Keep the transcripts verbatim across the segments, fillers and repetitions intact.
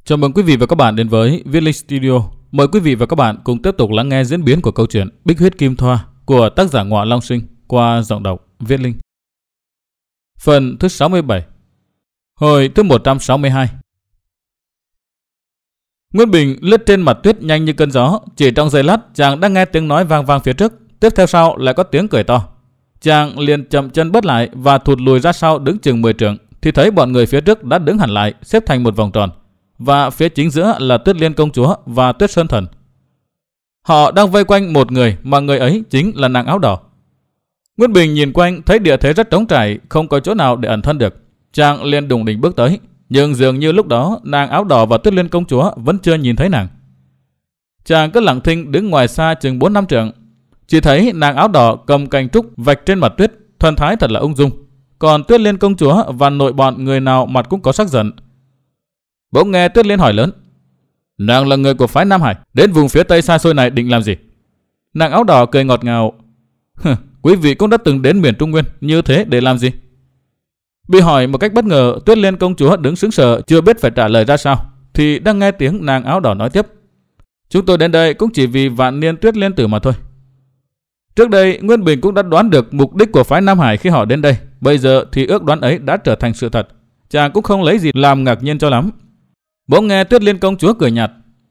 Chào mừng quý vị và các bạn đến với Viết Linh Studio. Mời quý vị và các bạn cùng tiếp tục lắng nghe diễn biến của câu chuyện Bích Huyết Kim Thoa của tác giả Ngọa Long Sinh qua giọng đọc Viết Linh. Phần thứ sáu mươi bảy. Hồi thứ một trăm sáu mươi hai. Nguyên Bình lướt trên mặt tuyết nhanh như cơn gió. Chỉ trong giây lát, chàng đã nghe tiếng nói vang vang phía trước. Tiếp theo sau lại có tiếng cười to. Chàng liền chậm chân bước lại và thụt lùi ra sau đứng chừng mười trượng, thì thấy bọn người phía trước đã đứng hẳn lại, xếp thành một vòng tròn, và phía chính giữa là Tuyết Liên công chúa và Tuyết Sơn Thần. Họ đang vây quanh một người, mà người ấy chính là nàng áo đỏ. Nguyên Bình nhìn quanh thấy địa thế rất trống trải, không có chỗ nào để ẩn thân được. Chàng liền đùng đỉnh bước tới, nhưng dường như lúc đó nàng áo đỏ và Tuyết Liên công chúa vẫn chưa nhìn thấy nàng. Chàng cứ lặng thinh đứng ngoài xa chừng bốn năm trượng, chỉ thấy nàng áo đỏ cầm cành trúc vạch trên mặt tuyết, thần thái thật là ung dung. Còn Tuyết Liên công chúa và nội bọn người nào mặt cũng có sắc giận. Bỗng nghe Tuyết Liên hỏi lớn: "Nàng là người của phái Nam Hải, đến vùng phía tây xa xôi này định làm gì?" Nàng áo đỏ cười ngọt ngào: "Quý vị cũng đã từng đến miền Trung Nguyên, như thế để làm gì?" Bị hỏi một cách bất ngờ, Tuyết Liên công chúa đứng sững sờ, chưa biết phải trả lời ra sao, thì đang nghe tiếng nàng áo đỏ nói tiếp: "Chúng tôi đến đây cũng chỉ vì vạn niên Tuyết Liên tử mà thôi." Trước đây Nguyên Bình cũng đã đoán được mục đích của phái Nam Hải khi họ đến đây. Bây giờ thì ước đoán ấy đã trở thành sự thật. Chàng cũng không lấy gì làm ngạc nhiên cho lắm. Bỗng nghe Tuyết Liên công chúa cười nhạt: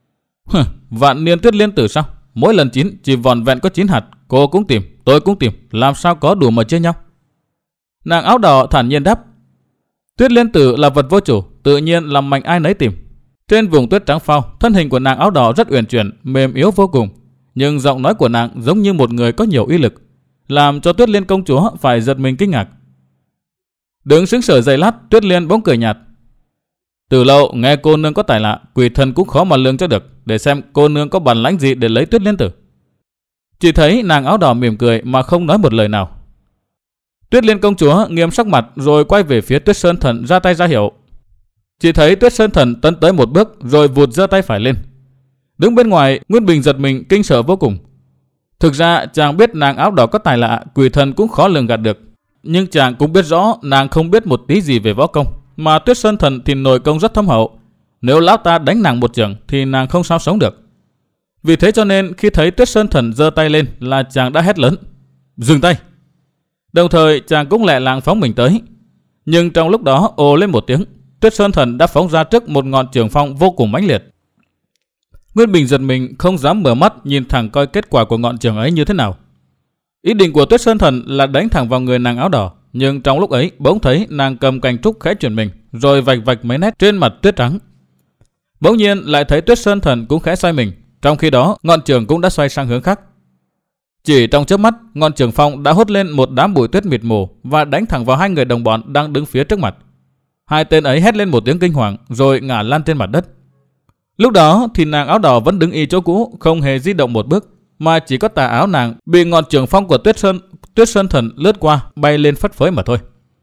"Vạn niên Tuyết Liên tử sao? Mỗi lần chín chỉ vòn vẹn có chín hạt. Cô cũng tìm, tôi cũng tìm, làm sao có đủ mà chia nhau?" Nàng áo đỏ thản nhiên đáp: "Tuyết Liên tử là vật vô chủ, tự nhiên làm mạnh ai nấy tìm." Trên vùng tuyết trắng phao, thân hình của nàng áo đỏ rất uyển chuyển, mềm yếu vô cùng, nhưng giọng nói của nàng giống như một người có nhiều uy lực, làm cho Tuyết Liên công chúa phải giật mình kinh ngạc. Đứng sững sờ giây lát, Tuyết Liên bỗng cười nhạt: "Từ lâu nghe cô nương có tài lạ, quỷ thần cũng khó mà lường cho được, để xem cô nương có bản lãnh gì để lấy Tuyết Liên tử." Chỉ thấy nàng áo đỏ mỉm cười mà không nói một lời nào. Tuyết Liên công chúa nghiêm sắc mặt rồi quay về phía Tuyết Sơn Thần ra tay ra hiệu. Chỉ thấy Tuyết Sơn Thần tấn tới một bước rồi vụt giơ tay phải lên. Đứng bên ngoài, Nguyên Bình giật mình kinh sợ vô cùng. Thực ra chàng biết nàng áo đỏ có tài lạ, quỷ thần cũng khó lường gạt được, nhưng chàng cũng biết rõ nàng không biết một tí gì về võ công, mà Tuyết Sơn Thần thì nội công rất thâm hậu. Nếu lão ta đánh nàng một chưởng thì nàng không sao sống được. Vì thế cho nên khi thấy Tuyết Sơn Thần giơ tay lên là chàng đã hét lớn: "Dừng tay!" Đồng thời chàng cũng lẹ làng phóng mình tới. Nhưng trong lúc đó ồ lên một tiếng, Tuyết Sơn Thần đã phóng ra trước một ngọn trường phong vô cùng mãnh liệt. Nguyên Bình giật mình không dám mở mắt nhìn thẳng coi kết quả của ngọn trường ấy như thế nào. Ý định của Tuyết Sơn Thần là đánh thẳng vào người nàng áo đỏ, nhưng trong lúc ấy bỗng thấy nàng cầm cành trúc khẽ chuyển mình, rồi vạch vạch mấy nét trên mặt tuyết trắng. Bỗng nhiên lại thấy Tuyết Sơn Thần cũng khẽ xoay mình, trong khi đó ngọn trường cũng đã xoay sang hướng khác. Chỉ trong chớp mắt, ngọn trường phong đã hốt lên một đám bụi tuyết mịt mù và đánh thẳng vào hai người đồng bọn đang đứng phía trước mặt. Hai tên ấy hét lên một tiếng kinh hoàng rồi ngã lăn trên mặt đất. Lúc đó thì nàng áo đỏ vẫn đứng y chỗ cũ, không hề di động một bước, mà chỉ có tà áo nàng bị ngọn trường phong của Tuyết Sơn Tuyết Sơn Thần lướt qua, bay lên phất phới mà thôi.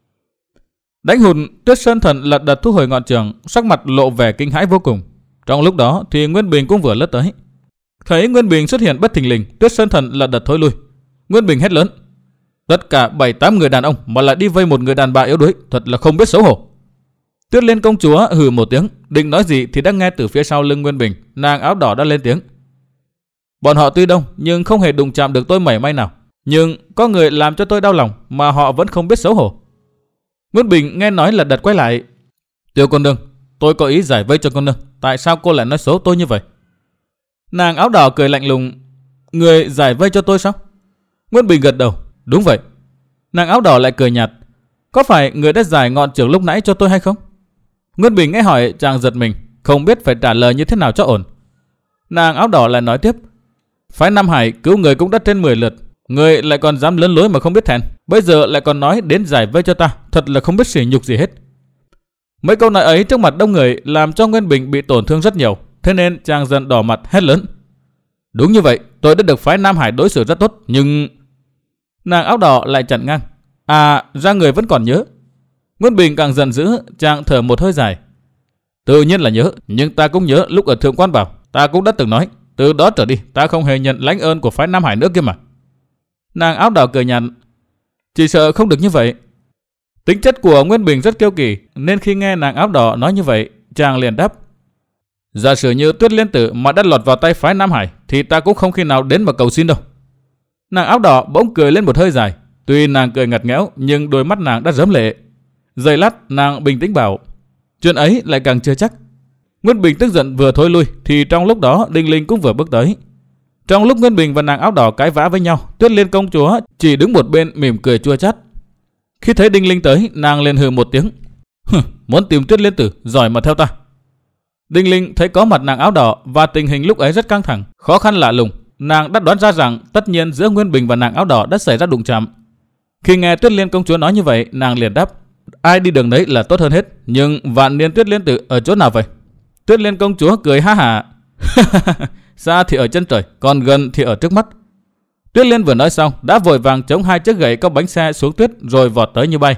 Đánh hụt, Tuyết Sơn Thần lật đật thu hồi ngọn trường, sắc mặt lộ vẻ kinh hãi vô cùng. Trong lúc đó thì Nguyên Bình cũng vừa lướt tới. Thấy Nguyên Bình xuất hiện bất thình lình, Tuyết Sơn Thần lật đật thối lui. Nguyên Bình hét lớn: "Tất cả bảy tám người đàn ông mà lại đi vây một người đàn bà yếu đuối, thật là không biết xấu hổ." Tuyết Liên công chúa hừ một tiếng, định nói gì thì đã nghe từ phía sau lưng Nguyên Bình, nàng áo đỏ đã lên tiếng: "Bọn họ tuy đông nhưng không hề đụng chạm được tôi mảy may nào, nhưng có người làm cho tôi đau lòng mà họ vẫn không biết xấu hổ." Nguyên Bình nghe nói lật đật quay lại: "Tiểu cô nương, tôi có ý giải vây cho cô nương, tại sao cô lại nói xấu tôi như vậy?" Nàng áo đỏ cười lạnh lùng: "Người giải vây cho tôi sao?" Nguyên Bình gật đầu: "Đúng vậy." Nàng áo đỏ lại cười nhạt: "Có phải người đã giải ngọn trường lúc nãy cho tôi hay không?" Nguyên Bình nghe hỏi chàng giật mình, không biết phải trả lời như thế nào cho ổn. Nàng áo đỏ lại nói tiếp: "Phái Nam Hải cứu người cũng đã trên mười lượt, người lại còn dám lớn lối mà không biết thẹn, bây giờ lại còn nói đến giải vây cho ta, thật là không biết sỉ nhục gì hết." Mấy câu nói ấy trước mặt đông người làm cho Nguyên Bình bị tổn thương rất nhiều, thế nên chàng dần đỏ mặt hét lớn: "Đúng như vậy, tôi đã được phái Nam Hải đối xử rất tốt, nhưng..." Nàng áo đỏ lại chặn ngang: "À, ra người vẫn còn nhớ." Nguyên Bình càng giận dữ, chàng thở một hơi dài: "Tự nhiên là nhớ, nhưng ta cũng nhớ lúc ở Thượng Quan Bảo, ta cũng đã từng nói, từ đó trở đi ta không hề nhận lãnh ơn của phái Nam Hải nữa kia mà." Nàng áo đỏ cười nhạt: "Chỉ sợ không được như vậy." Tính chất của Nguyên Bình rất kiêu kỳ, nên khi nghe nàng áo đỏ nói như vậy, chàng liền đáp: Giả sử như Tuyết Liên Tử mà đã lọt vào tay phái Nam Hải thì ta cũng không khi nào đến mà cầu xin đâu. Nàng áo đỏ bỗng cười lên một hơi dài. Tuy nàng cười ngặt nghẽo nhưng đôi mắt nàng đã rớm lệ. Giây lát nàng bình tĩnh bảo, chuyện ấy lại càng chưa chắc. Nguyên Bình tức giận vừa thối lui thì trong lúc đó Đinh Linh cũng vừa bước tới. Trong lúc Nguyên Bình và nàng áo đỏ cãi vã với nhau, Tuyết Liên công chúa chỉ đứng một bên mỉm cười chua chát. Khi thấy Đinh Linh tới, nàng liền hừ một tiếng. Muốn tìm Tuyết Liên Tử, giỏi mà theo ta. Đinh Linh thấy có mặt nàng áo đỏ và tình hình lúc ấy rất căng thẳng, khó khăn lạ lùng. Nàng đã đoán ra rằng tất nhiên giữa Nguyên Bình và nàng áo đỏ đã xảy ra đụng chạm. Khi nghe Tuyết Liên công chúa nói như vậy, nàng liền đáp, ai đi đường đấy là tốt hơn hết. Nhưng Vạn Niên Tuyết Liên Tử ở chỗ nào vậy? Tuyết Liên công chúa cười ha hả. Xa thì ở chân trời, còn gần thì ở trước mắt. Tuyết Liên vừa nói xong đã vội vàng chống hai chiếc gậy có bánh xe xuống tuyết rồi vọt tới như bay.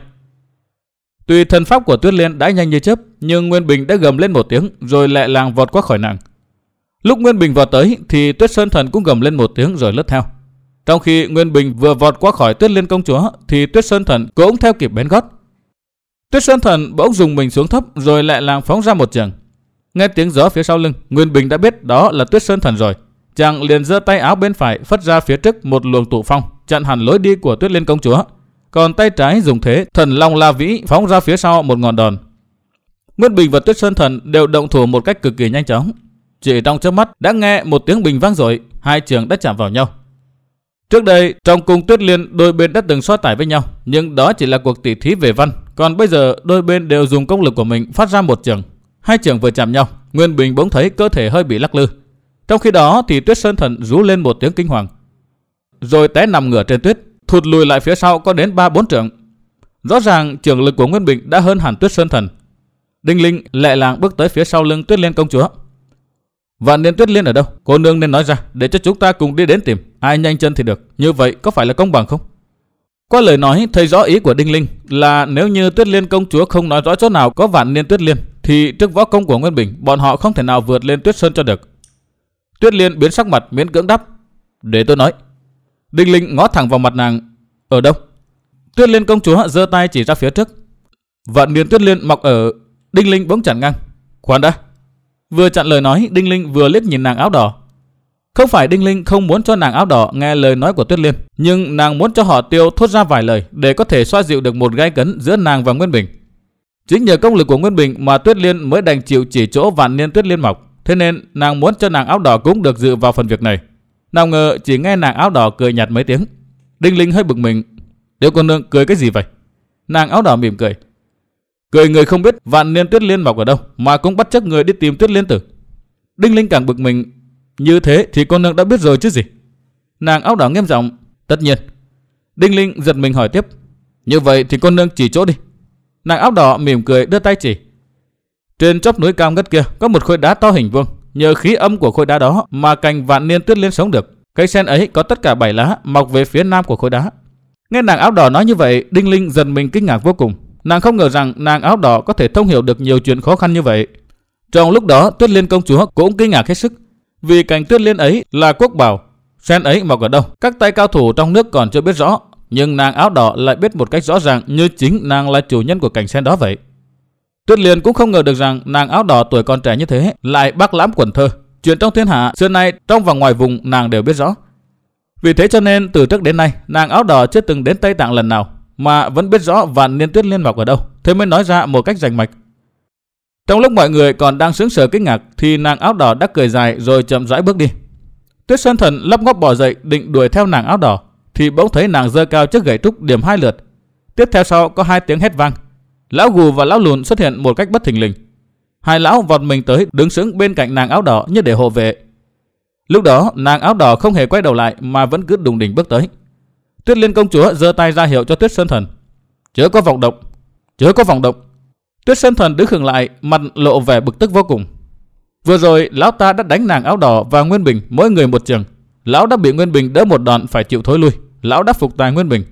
Tuy thân pháp của Tuyết Liên đã nhanh như chớp, nhưng Nguyên Bình đã gầm lên một tiếng rồi lẹ làng vọt qua khỏi nàng. Lúc Nguyên Bình vọt tới thì Tuyết Sơn Thần cũng gầm lên một tiếng rồi lướt theo. Trong khi Nguyên Bình vừa vọt qua khỏi Tuyết Liên công chúa thì Tuyết Sơn Thần cũng theo kịp bén gót. Tuyết Sơn Thần bỗng dùng mình xuống thấp rồi lẹ làng phóng ra một trường. Nghe tiếng gió phía sau lưng, Nguyên Bình đã biết đó là Tuyết Sơn Thần rồi. Chàng liền giơ tay áo bên phải phất ra phía trước một luồng tụ phong, chặn hẳn lối đi của Tuyết Liên công chúa. Còn tay trái dùng thế Thần Long La Vĩ phóng ra phía sau một ngọn đòn. Nguyên Bình và Tuyết Sơn Thần đều động thủ một cách cực kỳ nhanh chóng. Chỉ trong chớp mắt đã nghe một tiếng bình vang dội, hai trường đã chạm vào nhau. Trước đây trong cung Tuyết Liên đôi bên đã từng so tài với nhau, nhưng đó chỉ là cuộc tỉ thí về văn. Còn bây giờ đôi bên đều dùng công lực của mình phát ra một trường. Hai trường vừa chạm nhau, Nguyên Bình bỗng thấy cơ thể hơi bị lắc lư. Trong khi đó thì Tuyết Sơn Thần rú lên một tiếng kinh hoàng, rồi té nằm ngửa trên tuyết, thụt lùi lại phía sau có đến ba bốn trượng. Rõ ràng trường lực của Nguyên Bình đã hơn hẳn Tuyết Sơn Thần. Đinh Linh lẹ làng bước tới phía sau lưng Tuyết Liên công chúa. Vạn Niên Tuyết Liên ở đâu? Cô nương nên nói ra để cho chúng ta cùng đi đến tìm. Ai nhanh chân thì được. Như vậy có phải là công bằng không? Qua lời nói thấy rõ ý của Đinh Linh là nếu như Tuyết Liên công chúa không nói rõ chỗ nào có Vạn Niên Tuyết Liên thì trước võ công của Nguyên Bình bọn họ không thể nào vượt lên Tuyết Sơn cho được. Tuyết Liên biến sắc mặt miễn cưỡng đáp, để tôi nói. Đinh Linh ngó thẳng vào mặt nàng. Ở đâu? Tuyết Liên công chúa giơ tay chỉ ra phía trước. Vạn Niên Tuyết Liên mọc ở... Đinh Linh bỗng chặn ngang. Khoan đã. Vừa chặn lời nói, Đinh Linh vừa liếc nhìn nàng áo đỏ. Không phải Đinh Linh không muốn cho nàng áo đỏ nghe lời nói của Tuyết Liên, nhưng nàng muốn cho họ Tiêu thốt ra vài lời để có thể xoa dịu được một gai cấn giữa nàng và Nguyên Bình. Chính nhờ công lực của Nguyên Bình mà Tuyết Liên mới đành chịu chỉ chỗ Vạn Niên Tuyết Liên mọc. Thế nên nàng muốn cho nàng áo đỏ cũng được dự vào phần việc này. Nào ngờ chỉ nghe nàng áo đỏ cười nhạt mấy tiếng. Đinh Linh hơi bực mình. Tiểu cô nương cười cái gì vậy? Nàng áo đỏ mỉm cười. Cười người không biết Vạn Niên Tuyết Liên mọc ở đâu mà cũng bắt chước người đi tìm Tuyết Liên Tử. Đinh Linh càng bực mình. Như thế thì cô nương đã biết rồi chứ gì? Nàng áo đỏ nghiêm giọng. Tất nhiên. Đinh Linh giật mình hỏi tiếp. Như vậy thì cô nương chỉ chỗ đi. Nàng áo đỏ mỉm cười đưa tay chỉ. Trên chóp núi cao ngất kia có một khối đá to hình vuông. Nhờ khí âm của khối đá đó mà cành Vạn Niên Tuyết Liên sống được. Cây sen ấy có tất cả bảy lá mọc về phía nam của khối đá. Nghe nàng áo đỏ nói như vậy, Đinh Linh giật mình kinh ngạc vô cùng. Nàng không ngờ rằng nàng áo đỏ có thể thông hiểu được nhiều chuyện khó khăn như vậy. Trong lúc đó Tuyết Liên công chúa cũng kinh ngạc hết sức. Vì cành Tuyết Liên ấy là quốc bảo. Sen ấy mọc ở đâu các tay cao thủ trong nước còn chưa biết rõ. Nhưng nàng áo đỏ lại biết một cách rõ ràng như chính nàng là chủ nhân của cành sen đó vậy. Tuyết Liên cũng không ngờ được rằng nàng áo đỏ tuổi còn trẻ như thế lại bác lãm quần thơ. Chuyện trong thiên hạ xưa nay trong và ngoài vùng nàng đều biết rõ. Vì thế cho nên từ trước đến nay nàng áo đỏ chưa từng đến Tây Tạng lần nào mà vẫn biết rõ Vạn Niên Tuyết Liên mọc ở đâu. Thế mới nói ra một cách rành mạch. Trong lúc mọi người còn đang sững sờ kinh ngạc thì nàng áo đỏ đã cười dài rồi chậm rãi bước đi. Tuyết Sơn Thần lắp ngóp bò dậy định đuổi theo nàng áo đỏ thì bỗng thấy nàng giơ cao chiếc gậy trúc điểm hai lượt. Tiếp theo sau có hai tiếng hét vang. Lão Gù và lão Lùn xuất hiện một cách bất thình lình. Hai lão vọt mình tới đứng sững bên cạnh nàng áo đỏ như để hộ vệ. Lúc đó nàng áo đỏ không hề quay đầu lại mà vẫn cứ đùng đỉnh bước tới. Tuyết Liên công chúa giơ tay ra hiệu cho Tuyết Sơn Thần. Chớ có vọng động, chớ có vọng động. Tuyết Sơn Thần đứng khựng lại, mặt lộ vẻ bực tức vô cùng. Vừa rồi lão ta đã đánh nàng áo đỏ và Nguyên Bình mỗi người một trường. Lão đã bị Nguyên Bình đỡ một đòn phải chịu thối lui. Lão đã phục tài Nguyên Bình.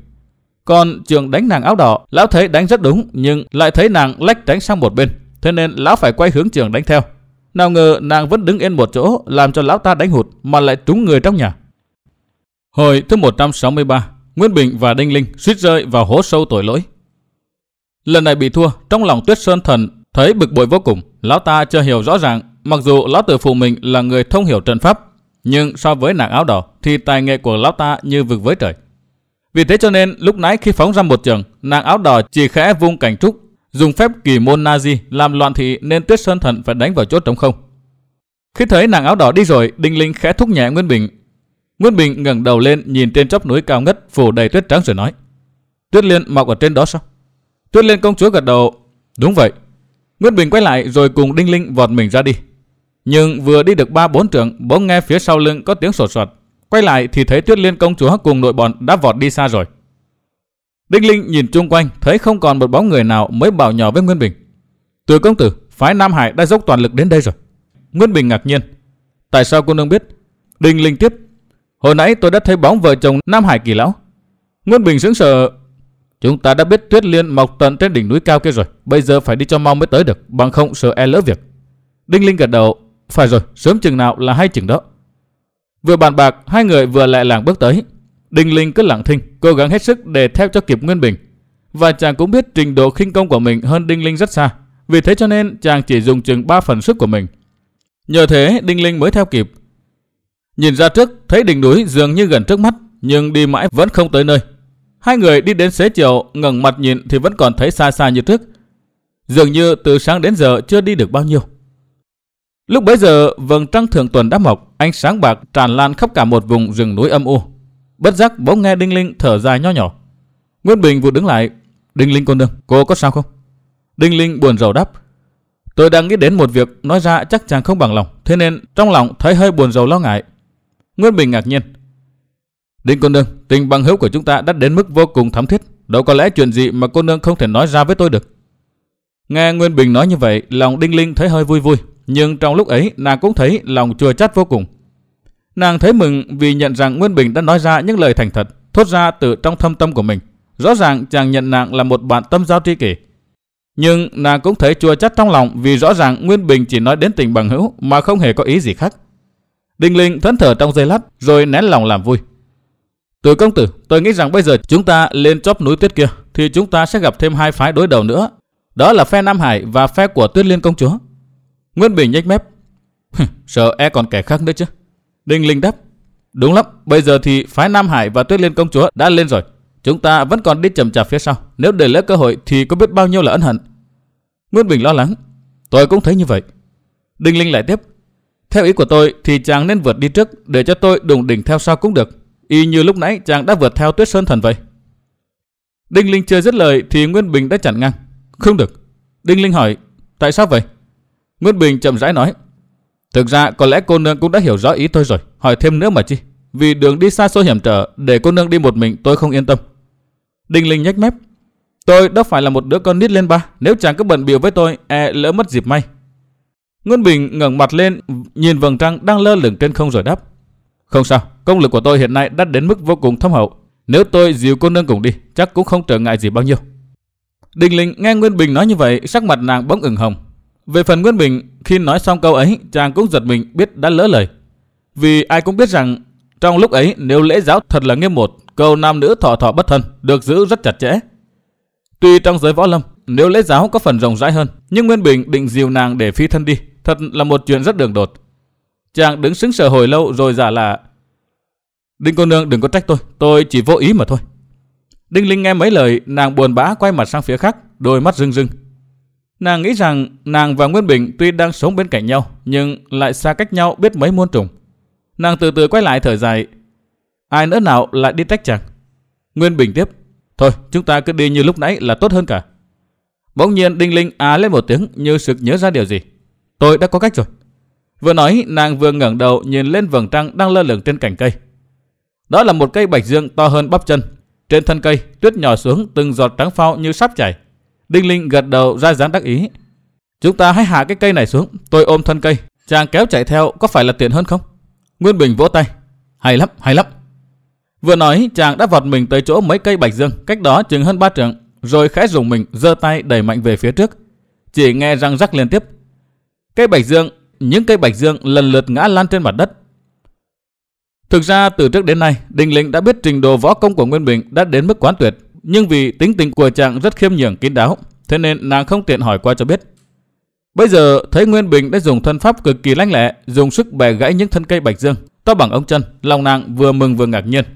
Còn trường đánh nàng áo đỏ, lão thấy đánh rất đúng nhưng lại thấy nàng lách tránh sang một bên. Thế nên lão phải quay hướng trường đánh theo. Nào ngờ nàng vẫn đứng yên một chỗ làm cho lão ta đánh hụt mà lại trúng người trong nhà. Hồi thứ một trăm sáu mươi ba, Nguyên Bình và Đinh Linh suýt rơi vào hố sâu tội lỗi. Lần này bị thua, trong lòng Tuyết Sơn Thần thấy bực bội vô cùng. Lão ta chưa hiểu rõ ràng mặc dù lão tử phụ mình là người thông hiểu trận pháp, nhưng so với nàng áo đỏ thì tài nghệ của lão ta như vực với trời. Vì thế cho nên lúc nãy khi phóng ra một trường, nàng áo đỏ chỉ khẽ vung cảnh trúc, dùng phép kỳ môn Nazi làm loạn thị nên Tuyết Sơn Thần phải đánh vào chỗ trống không. Khi thấy nàng áo đỏ đi rồi, Đinh Linh khẽ thúc nhẹ Nguyên Bình. Nguyên Bình ngẩng đầu lên nhìn trên chóp núi cao ngất phủ đầy tuyết trắng rồi nói: Tuyết Liên mọc ở trên đó sao? Tuyết Liên công chúa gật đầu: Đúng vậy. Nguyên Bình quay lại rồi cùng Đinh Linh vọt mình ra đi. Nhưng vừa đi được ba bốn trượng, bỗng nghe phía sau lưng có tiếng sột soạt. Quay lại thì thấy Tuyết Liên công chúa cùng nội bọn đã vọt đi xa rồi. Đinh Linh nhìn chung quanh thấy không còn một bóng người nào, mới bảo nhỏ với Nguyên Bình: Từ công tử, phái Nam Hải đã dốc toàn lực đến đây rồi. Nguyên Bình ngạc nhiên: Tại sao cô nương biết? Đinh Linh tiếp: Hồi nãy tôi đã thấy bóng vợ chồng Nam Hải Kỳ lão. Nguyên Bình sững sờ: Chúng ta đã biết Tuyết Liên mọc tận trên đỉnh núi cao kia rồi, bây giờ phải đi cho mau mới tới được, bằng không sợ e lỡ việc. Đinh Linh gật đầu: Phải rồi, sớm chừng nào là hay chừng đó. Vừa bàn bạc, hai người vừa lại làng bước tới. Đinh Linh cứ lặng thinh, cố gắng hết sức để theo cho kịp Nguyên Bình. Và chàng cũng biết trình độ khinh công của mình hơn Đinh Linh rất xa, vì thế cho nên chàng chỉ dùng chừng ba phần sức của mình. Nhờ thế Đinh Linh mới theo kịp. Nhìn ra trước thấy đỉnh núi dường như gần trước mắt, nhưng đi mãi vẫn không tới nơi. Hai người đi đến xế chiều, ngẩng mặt nhìn thì vẫn còn thấy xa xa như trước, dường như từ sáng đến giờ chưa đi được bao nhiêu. Lúc bấy giờ vầng trăng thượng tuần đã mọc, ánh sáng bạc tràn lan khắp cả một vùng rừng núi âm u. Bất giác bỗng nghe Đinh Linh thở dài nho nhỏ. Nguyên Bình vụt đứng lại: Đinh Linh cô nương, cô có sao không? Đinh Linh buồn rầu đáp: Tôi đang nghĩ đến một việc, nói ra chắc chàng không bằng lòng, thế nên trong lòng thấy hơi buồn rầu lo ngại. Nguyên Bình ngạc nhiên: Đinh cô nương, tình bằng hữu của chúng ta đã đến mức vô cùng thắm thiết, đâu có lẽ chuyện gì mà cô nương không thể nói ra với tôi được. Nghe Nguyên Bình nói như vậy, lòng Đinh Linh thấy hơi vui vui, nhưng trong lúc ấy nàng cũng thấy lòng chua chát vô cùng. Nàng thấy mừng vì nhận rằng Nguyên Bình đã nói ra những lời thành thật, thốt ra từ trong thâm tâm của mình. Rõ ràng chàng nhận nàng là một bạn tâm giao tri kỷ. Nhưng nàng cũng thấy chua chát trong lòng vì rõ ràng Nguyên Bình chỉ nói đến tình bằng hữu mà không hề có ý gì khác. Đinh Linh thẫn thờ trong giây lát rồi nén lòng làm vui: Từ công tử, tôi nghĩ rằng bây giờ chúng ta lên chóp núi tuyết kia thì chúng ta sẽ gặp thêm hai phái đối đầu nữa. Đó là phe Nam Hải và phe của Tuyết Liên công chúa. Nguyên Bình nhếch mép: Sợ e còn kẻ khác nữa chứ. Đinh Linh đáp: Đúng lắm, bây giờ thì phái Nam Hải và Tuyết Liên công chúa đã lên rồi, chúng ta vẫn còn đi chậm chạp phía sau, nếu để lỡ cơ hội thì có biết bao nhiêu là ân hận. Nguyên Bình lo lắng: Tôi cũng thấy như vậy. Đinh Linh lại tiếp: Theo ý của tôi thì chàng nên vượt đi trước, để cho tôi đùng đỉnh theo sau cũng được, y như lúc nãy chàng đã vượt theo Tuyết Sơn Thần vậy. Đinh Linh chưa dứt lời thì Nguyên Bình đã chặn ngang: Không được. Đinh Linh hỏi: Tại sao vậy? Nguyên Bình chậm rãi nói: Thực ra có lẽ cô nương cũng đã hiểu rõ ý tôi rồi, hỏi thêm nữa mà chi. Vì đường đi xa xôi hiểm trở, để cô nương đi một mình tôi không yên tâm. Đinh Linh nhếch mép: Tôi đâu phải là một đứa con nít lên ba, nếu chàng cứ bận bịu với tôi e lỡ mất dịp may. Nguyên Bình ngẩng mặt lên nhìn vầng trăng đang lơ lửng trên không rồi đáp: Không sao, công lực của tôi hiện nay đã đến mức vô cùng thâm hậu, nếu tôi dìu cô nương cùng đi chắc cũng không trở ngại gì bao nhiêu. Đinh Linh nghe Nguyên Bình nói như vậy, sắc mặt nàng bỗng ửng hồng. Về phần Nguyên Bình, khi nói xong câu ấy, chàng cũng giật mình biết đã lỡ lời. Vì ai cũng biết rằng trong lúc ấy nếu lễ giáo thật là nghiêm một, câu nam nữ thọ thọ bất thân được giữ rất chặt chẽ. Tuy trong giới võ lâm nếu lễ giáo có phần rộng rãi hơn, nhưng Nguyên Bình định dìu nàng để phi thân đi, thật là một chuyện rất đường đột. Chàng đứng sững sờ hồi lâu rồi giả là: Đinh cô nương đừng có trách tôi, tôi chỉ vô ý mà thôi. Đinh Linh nghe mấy lời, nàng buồn bã quay mặt sang phía khác, đôi mắt rưng rưng. Nàng nghĩ rằng nàng và Nguyên Bình tuy đang sống bên cạnh nhau, nhưng lại xa cách nhau biết mấy muôn trùng. Nàng từ từ quay lại thở dài: Ai nữa nào lại đi trách chàng. Nguyên Bình tiếp: Thôi chúng ta cứ đi như lúc nãy là tốt hơn cả. Bỗng nhiên Đinh Linh á lên một tiếng như sực nhớ ra điều gì: Tôi đã có cách rồi. Vừa nói nàng vừa ngẩng đầu nhìn lên vầng trăng đang lơ lửng trên cành cây. Đó là một cây bạch dương to hơn bắp chân. Trên thân cây tuyết nhỏ xuống từng giọt trắng phao như sắp chảy. Đinh Linh gật đầu ra dáng đắc ý: Chúng ta hãy hạ cái cây này xuống, tôi ôm thân cây, chàng kéo chạy theo có phải là tiện hơn không? Nguyên Bình vỗ tay: Hay lắm, hay lắm. Vừa nói chàng đã vọt mình tới chỗ mấy cây bạch dương cách đó chừng hơn ba trượng, rồi khẽ dùng mình giơ tay đẩy mạnh về phía trước. Chỉ nghe răng rắc liên tiếp. Cây bạch dương, những cây bạch dương lần lượt ngã lan trên mặt đất. Thực ra từ trước đến nay Đinh Linh đã biết trình độ võ công của Nguyên Bình đã đến mức quán tuyệt, nhưng vì tính tình của chàng rất khiêm nhường kín đáo, thế nên nàng không tiện hỏi qua cho biết. Bây giờ thấy Nguyên Bình đã dùng thân pháp cực kỳ lanh lẹ, dùng sức bẻ gãy những thân cây bạch dương to bằng ống chân, lòng nàng vừa mừng vừa ngạc nhiên.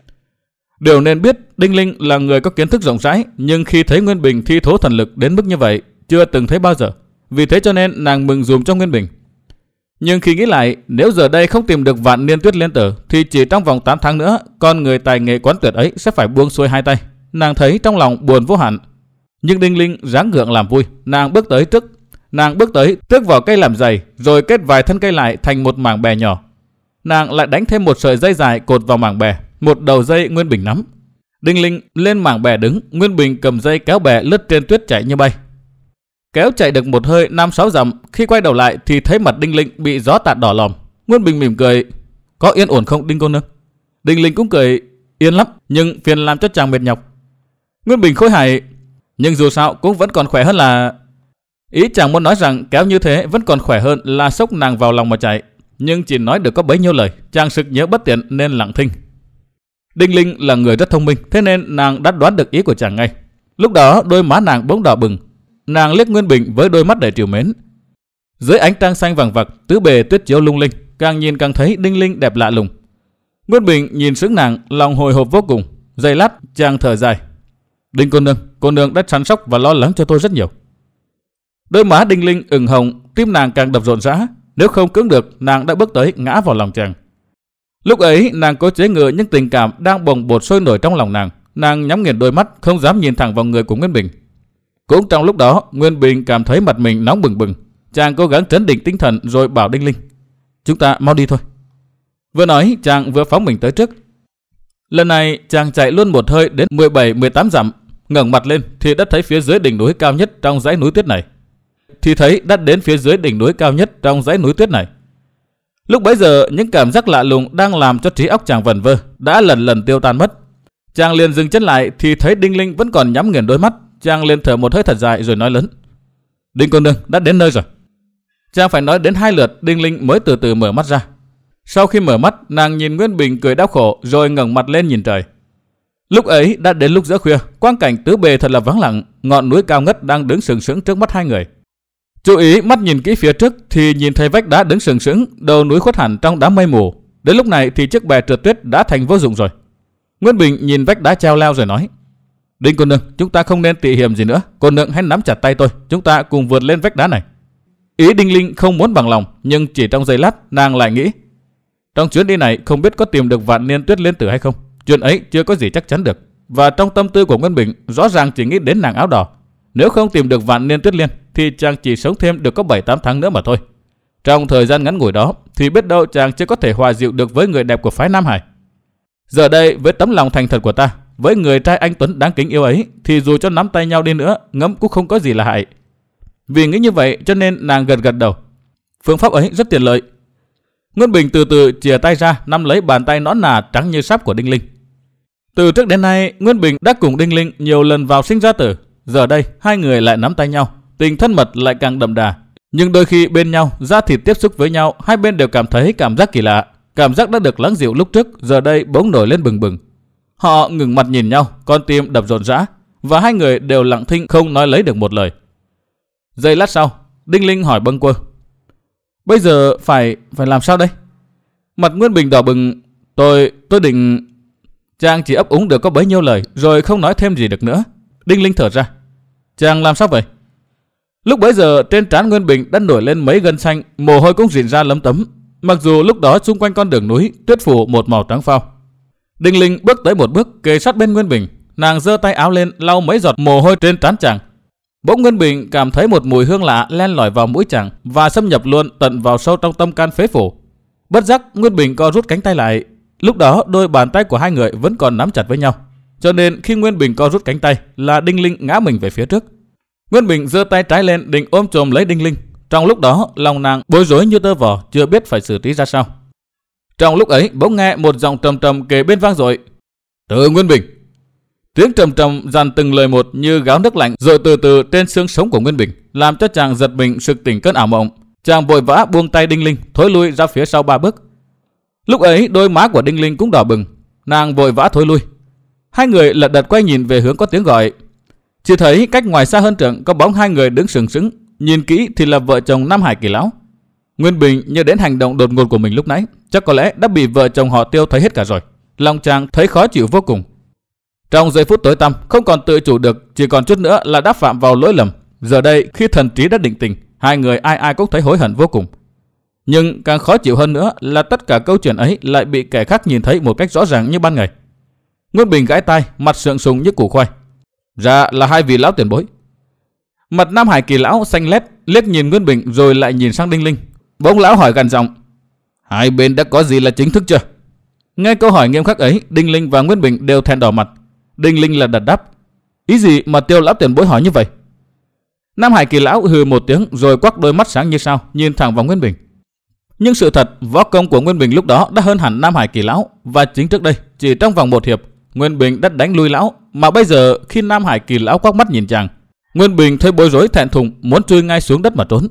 Điều nên biết, Đinh Linh là người có kiến thức rộng rãi, nhưng khi thấy Nguyên Bình thi thố thần lực đến mức như vậy, chưa từng thấy bao giờ. Vì thế cho nên nàng mừng dùm cho Nguyên Bình. Nhưng khi nghĩ lại, nếu giờ đây không tìm được Vạn Niên Tuyết Liên Tử, thì chỉ trong vòng tám tháng nữa, con người tài nghệ quán tuyệt ấy sẽ phải buông xuôi hai tay. Nàng thấy trong lòng buồn vô hạn. Nhưng Đinh Linh ráng gượng làm vui, nàng bước tới trước, nàng bước tới tước vào cây làm giày, rồi kết vài thân cây lại thành một mảng bè nhỏ. Nàng lại đánh thêm một sợi dây dài cột vào mảng bè, một đầu dây Nguyên Bình nắm. Đinh Linh lên mảng bè đứng, Nguyên Bình cầm dây kéo bè lướt trên tuyết chạy như bay. Kéo chạy được một hơi năm sáu dặm, khi quay đầu lại thì thấy mặt Đinh Linh bị gió tạt đỏ lòm. Nguyên Bình mỉm cười, có yên ổn không Đinh cô nương? Đinh Linh cũng cười, yên lắm, nhưng phiền làm cho chàng mệt nhọc. Nguyên Bình khôi hài, nhưng dù sao cũng vẫn còn khỏe hơn là... Ý chàng muốn nói rằng kéo như thế vẫn còn khỏe hơn là xốc nàng vào lòng mà chạy. Nhưng chỉ nói được có bấy nhiêu lời, chàng sực nhớ bất tiện nên lặng thinh. Đinh Linh là người rất thông minh, thế nên nàng đã đoán được ý của chàng ngay. Lúc đó đôi má nàng bỗng đỏ bừng, nàng liếc Nguyên Bình với đôi mắt đầy trìu mến. Dưới ánh trăng xanh vàng vặc, tứ bề tuyết chiếu lung linh, càng nhìn càng thấy Đinh Linh đẹp lạ lùng. Nguyên Bình nhìn sững nàng, lòng hồi hộp vô cùng. Giây lát chàng thở dài, Đinh cô nương, cô nương đã săn sóc và lo lắng cho tôi rất nhiều. Đôi má Đinh Linh ửng hồng, tim nàng càng đập rộn rã. Nếu không cưỡng được, nàng đã bước tới ngã vào lòng chàng. Lúc ấy nàng cố chế ngự những tình cảm đang bồng bột sôi nổi trong lòng nàng. Nàng nhắm nghiền đôi mắt, không dám nhìn thẳng vào người của Nguyên Bình. Cũng trong lúc đó, Nguyên Bình cảm thấy mặt mình nóng bừng bừng. Chàng cố gắng trấn định tinh thần rồi bảo Đinh Linh, chúng ta mau đi thôi. Vừa nói, chàng vừa phóng mình tới trước. Lần này chàng chạy luôn một hơi đến mười bảy mười tám dặm. Ngẩng mặt lên thì đã thấy phía dưới đỉnh núi cao nhất trong dãy núi tuyết này. Thì thấy đã đến phía dưới đỉnh núi cao nhất trong dãy núi tuyết này. Lúc bấy giờ những cảm giác lạ lùng đang làm cho trí óc chàng vẩn vơ đã lần lần tiêu tan mất. Chàng liền dừng chân lại thì thấy Đinh Linh vẫn còn nhắm nghiền đôi mắt. Chàng liền thở một hơi thật dài rồi nói lớn, Đinh cô nương đã đến nơi rồi. Chàng phải nói đến hai lượt, Đinh Linh mới từ từ mở mắt ra. Sau khi mở mắt, nàng nhìn Nguyên Bình cười đau khổ rồi ngẩng mặt lên nhìn trời. Lúc ấy đã đến lúc giữa khuya, quang cảnh tứ bề thật là vắng lặng. Ngọn núi cao ngất đang đứng sừng sững trước mắt hai người. Chú ý mắt nhìn kỹ phía trước thì nhìn thấy vách đá đứng sừng sững, đầu núi khuất hẳn trong đám mây mù. Đến lúc này thì chiếc bè trượt tuyết đã thành vô dụng rồi. Nguyên Bình nhìn vách đá treo leo rồi nói, Đinh cô nương, chúng ta không nên tị hiểm gì nữa. Cô nương hãy nắm chặt tay tôi, chúng ta cùng vượt lên vách đá này. Ý Đinh Linh không muốn bằng lòng, nhưng chỉ trong giây lát nàng lại nghĩ, trong chuyến đi này không biết có tìm được Vạn Niên Tuyết Liên Tử hay không. Chuyện ấy chưa có gì chắc chắn được. Và trong tâm tư của Nguyên Bình rõ ràng chỉ nghĩ đến nàng áo đỏ. Nếu không tìm được Vạn Niên Tuyết Liên thì chàng chỉ sống thêm được có bảy tám tháng nữa mà thôi. Trong thời gian ngắn ngủi đó thì biết đâu chàng chưa có thể hòa dịu được với người đẹp của phái Nam Hải. Giờ đây với tấm lòng thành thật của ta, với người trai anh tuấn đáng kính yêu ấy, thì dù cho nắm tay nhau đi nữa, ngẫm cũng không có gì là hại. Vì nghĩ như vậy cho nên nàng gật gật đầu. Phương pháp ấy rất tiện lợi. Nguyên Bình từ từ chìa tay ra, nắm lấy bàn tay nõn nà trắng như sáp của Đinh Linh. Từ trước đến nay, Nguyên Bình đã cùng Đinh Linh nhiều lần vào sinh ra tử. Giờ đây hai người lại nắm tay nhau, tình thân mật lại càng đậm đà. Nhưng đôi khi bên nhau, da thịt tiếp xúc với nhau, hai bên đều cảm thấy cảm giác kỳ lạ. Cảm giác đã được lắng dịu lúc trước, giờ đây bỗng nổi lên bừng bừng. Họ ngừng mặt nhìn nhau, con tim đập rộn rã, và hai người đều lặng thinh không nói lấy được một lời. Giây lát sau, Đinh Linh hỏi bâng quơ, bây giờ phải phải làm sao đây? Mặt Nguyên Bình đỏ bừng, tôi tôi định... Chàng chỉ ấp úng được có bấy nhiêu lời, rồi không nói thêm gì được nữa. Đinh Linh thở ra, chàng làm sao vậy? Lúc bấy giờ trên trán Nguyên Bình đã nổi lên mấy gân xanh, mồ hôi cũng rịn ra lấm tấm. Mặc dù lúc đó xung quanh con đường núi tuyết phủ một màu trắng phao. Đinh Linh bước tới một bước kề sát bên Nguyên Bình, nàng giơ tay áo lên lau mấy giọt mồ hôi trên trán chàng. Bỗng Nguyên Bình cảm thấy một mùi hương lạ len lỏi vào mũi chàng và xâm nhập luôn tận vào sâu trong tâm can phế phủ. Bất giác Nguyên Bình co rút cánh tay lại. Lúc đó đôi bàn tay của hai người vẫn còn nắm chặt với nhau, cho nên khi Nguyên Bình co rút cánh tay là Đinh Linh ngã mình về phía trước. Nguyên Bình giơ tay trái lên định ôm chồm lấy Đinh Linh. Trong lúc đó lòng nàng bối rối như tơ vò, chưa biết phải xử trí ra sao. Trong lúc ấy bỗng nghe một giọng trầm trầm kề bên vang dội, từ Nguyên Bình. Tiếng trầm trầm dàn từng lời một như gáo nước lạnh rồi từ từ trên xương sống của Nguyên Bình, làm cho chàng giật mình sực tỉnh cơn ảo mộng. Chàng vội vã buông tay Đinh Linh, thối lui ra phía sau ba bước. Lúc ấy đôi má của Đinh Linh cũng đỏ bừng, nàng vội vã thối lui. Hai người lật đật quay nhìn về hướng có tiếng gọi. Chỉ thấy cách ngoài xa hơn trượng có bóng hai người đứng sừng sững, nhìn kỹ thì là vợ chồng Nam Hải Kỳ lão. Nguyên Bình nhớ đến hành động đột ngột của mình lúc nãy, chắc có lẽ đã bị vợ chồng họ Tiêu thấy hết cả rồi. Lòng chàng thấy khó chịu vô cùng. Trong giây phút tối tăm, không còn tự chủ được, chỉ còn chút nữa là đã phạm vào lỗi lầm. Giờ đây khi thần trí đã định tình, hai người ai ai cũng thấy hối hận vô cùng. Nhưng càng khó chịu hơn nữa là tất cả câu chuyện ấy lại bị kẻ khác nhìn thấy một cách rõ ràng như ban ngày. Nguyên Bình gãi tai, mặt sượng sùng như củ khoai. Ra là hai vị lão tiền bối. Mặt Nam Hải Kỳ lão xanh lét, liếc nhìn Nguyên Bình rồi lại nhìn sang Đinh Linh. Bỗng lão hỏi gằn giọng: hai bên đã có gì là chính thức chưa? Nghe câu hỏi nghiêm khắc ấy, Đinh Linh và Nguyên Bình đều thẹn đỏ mặt. Đinh Linh là đặt đáp: ý gì mà Tiêu lão tiền bối hỏi như vậy? Nam Hải Kỳ lão hừ một tiếng rồi quắc đôi mắt sáng như sao nhìn thẳng vào Nguyên Bình. Nhưng sự thật, võ công của Nguyên Bình lúc đó đã hơn hẳn Nam Hải Kỳ lão, và chính trước đây, chỉ trong vòng một hiệp, Nguyên Bình đã đánh lui lão. Mà bây giờ khi Nam Hải Kỳ lão quắc mắt nhìn chàng, Nguyên Bình thấy bối rối thẹn thùng, muốn chui ngay xuống đất mà trốn.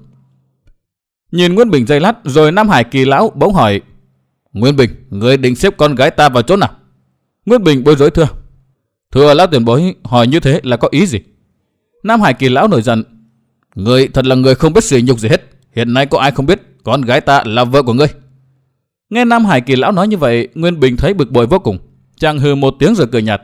Nhìn Nguyên Bình giây lát rồi Nam Hải Kỳ lão bỗng hỏi: Nguyên Bình, người định xếp con gái ta vào chỗ nào? Nguyên Bình bối rối thưa: thưa lão tiền bối, hỏi như thế là có ý gì? Nam Hải Kỳ lão nổi giận: người thật là người không biết sỉ nhục gì hết. Hiện nay có ai không biết con gái ta là vợ của ngươi? Nghe Nam Hải Kỳ lão nói như vậy, Nguyên Bình thấy bực bội vô cùng. Chàng hừ một tiếng rồi cười nhạt: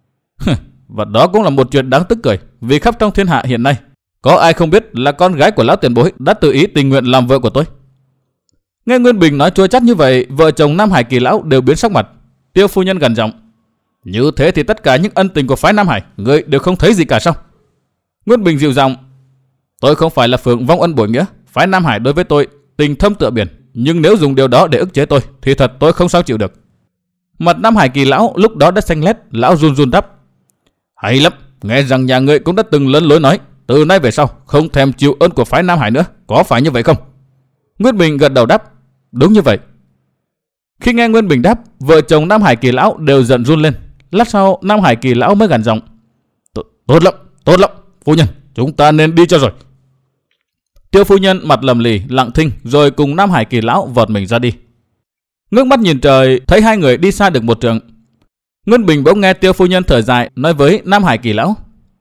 và đó cũng là một chuyện đáng tức cười, vì khắp trong thiên hạ hiện nay có ai không biết là con gái của lão tiền bối đã tự ý tình nguyện làm vợ của tôi? Nghe Nguyên Bình nói chua chát như vậy, vợ chồng Nam Hải Kỳ lão đều biến sắc mặt. Tiêu phu nhân gằn giọng: như thế thì tất cả những ân tình của phái Nam Hải ngươi đều không thấy gì cả sao? Nguyên Bình dịu giọng: tôi không phải là phượng vong ân bội nghĩa, phái Nam Hải đối với tôi tình thâm tựa biển, nhưng nếu dùng điều đó để ức chế tôi thì thật tôi không sao chịu được. Mặt Nam Hải Kỳ lão lúc đó đã xanh lét, lão run run đáp: hay lắm, nghe rằng nhà ngươi cũng đã từng lớn lối nói từ nay về sau không thèm chịu ơn của phái Nam Hải nữa, có phải như vậy không? Nguyên Bình gật đầu đáp: đúng như vậy. Khi nghe Nguyên Bình đáp, vợ chồng Nam Hải Kỳ lão đều giận run lên. Lát sau Nam Hải Kỳ lão mới gằn giọng: tốt lắm, tốt lắm, phu nhân, chúng ta nên đi cho rồi. Tiêu phu nhân mặt lầm lì lặng thinh rồi cùng Nam Hải Kỳ lão vọt mình ra đi. Ngước mắt nhìn trời, thấy hai người đi xa được một trượng. Nguyên Bình bỗng nghe Tiêu phu nhân thở dài nói với Nam Hải Kỳ lão: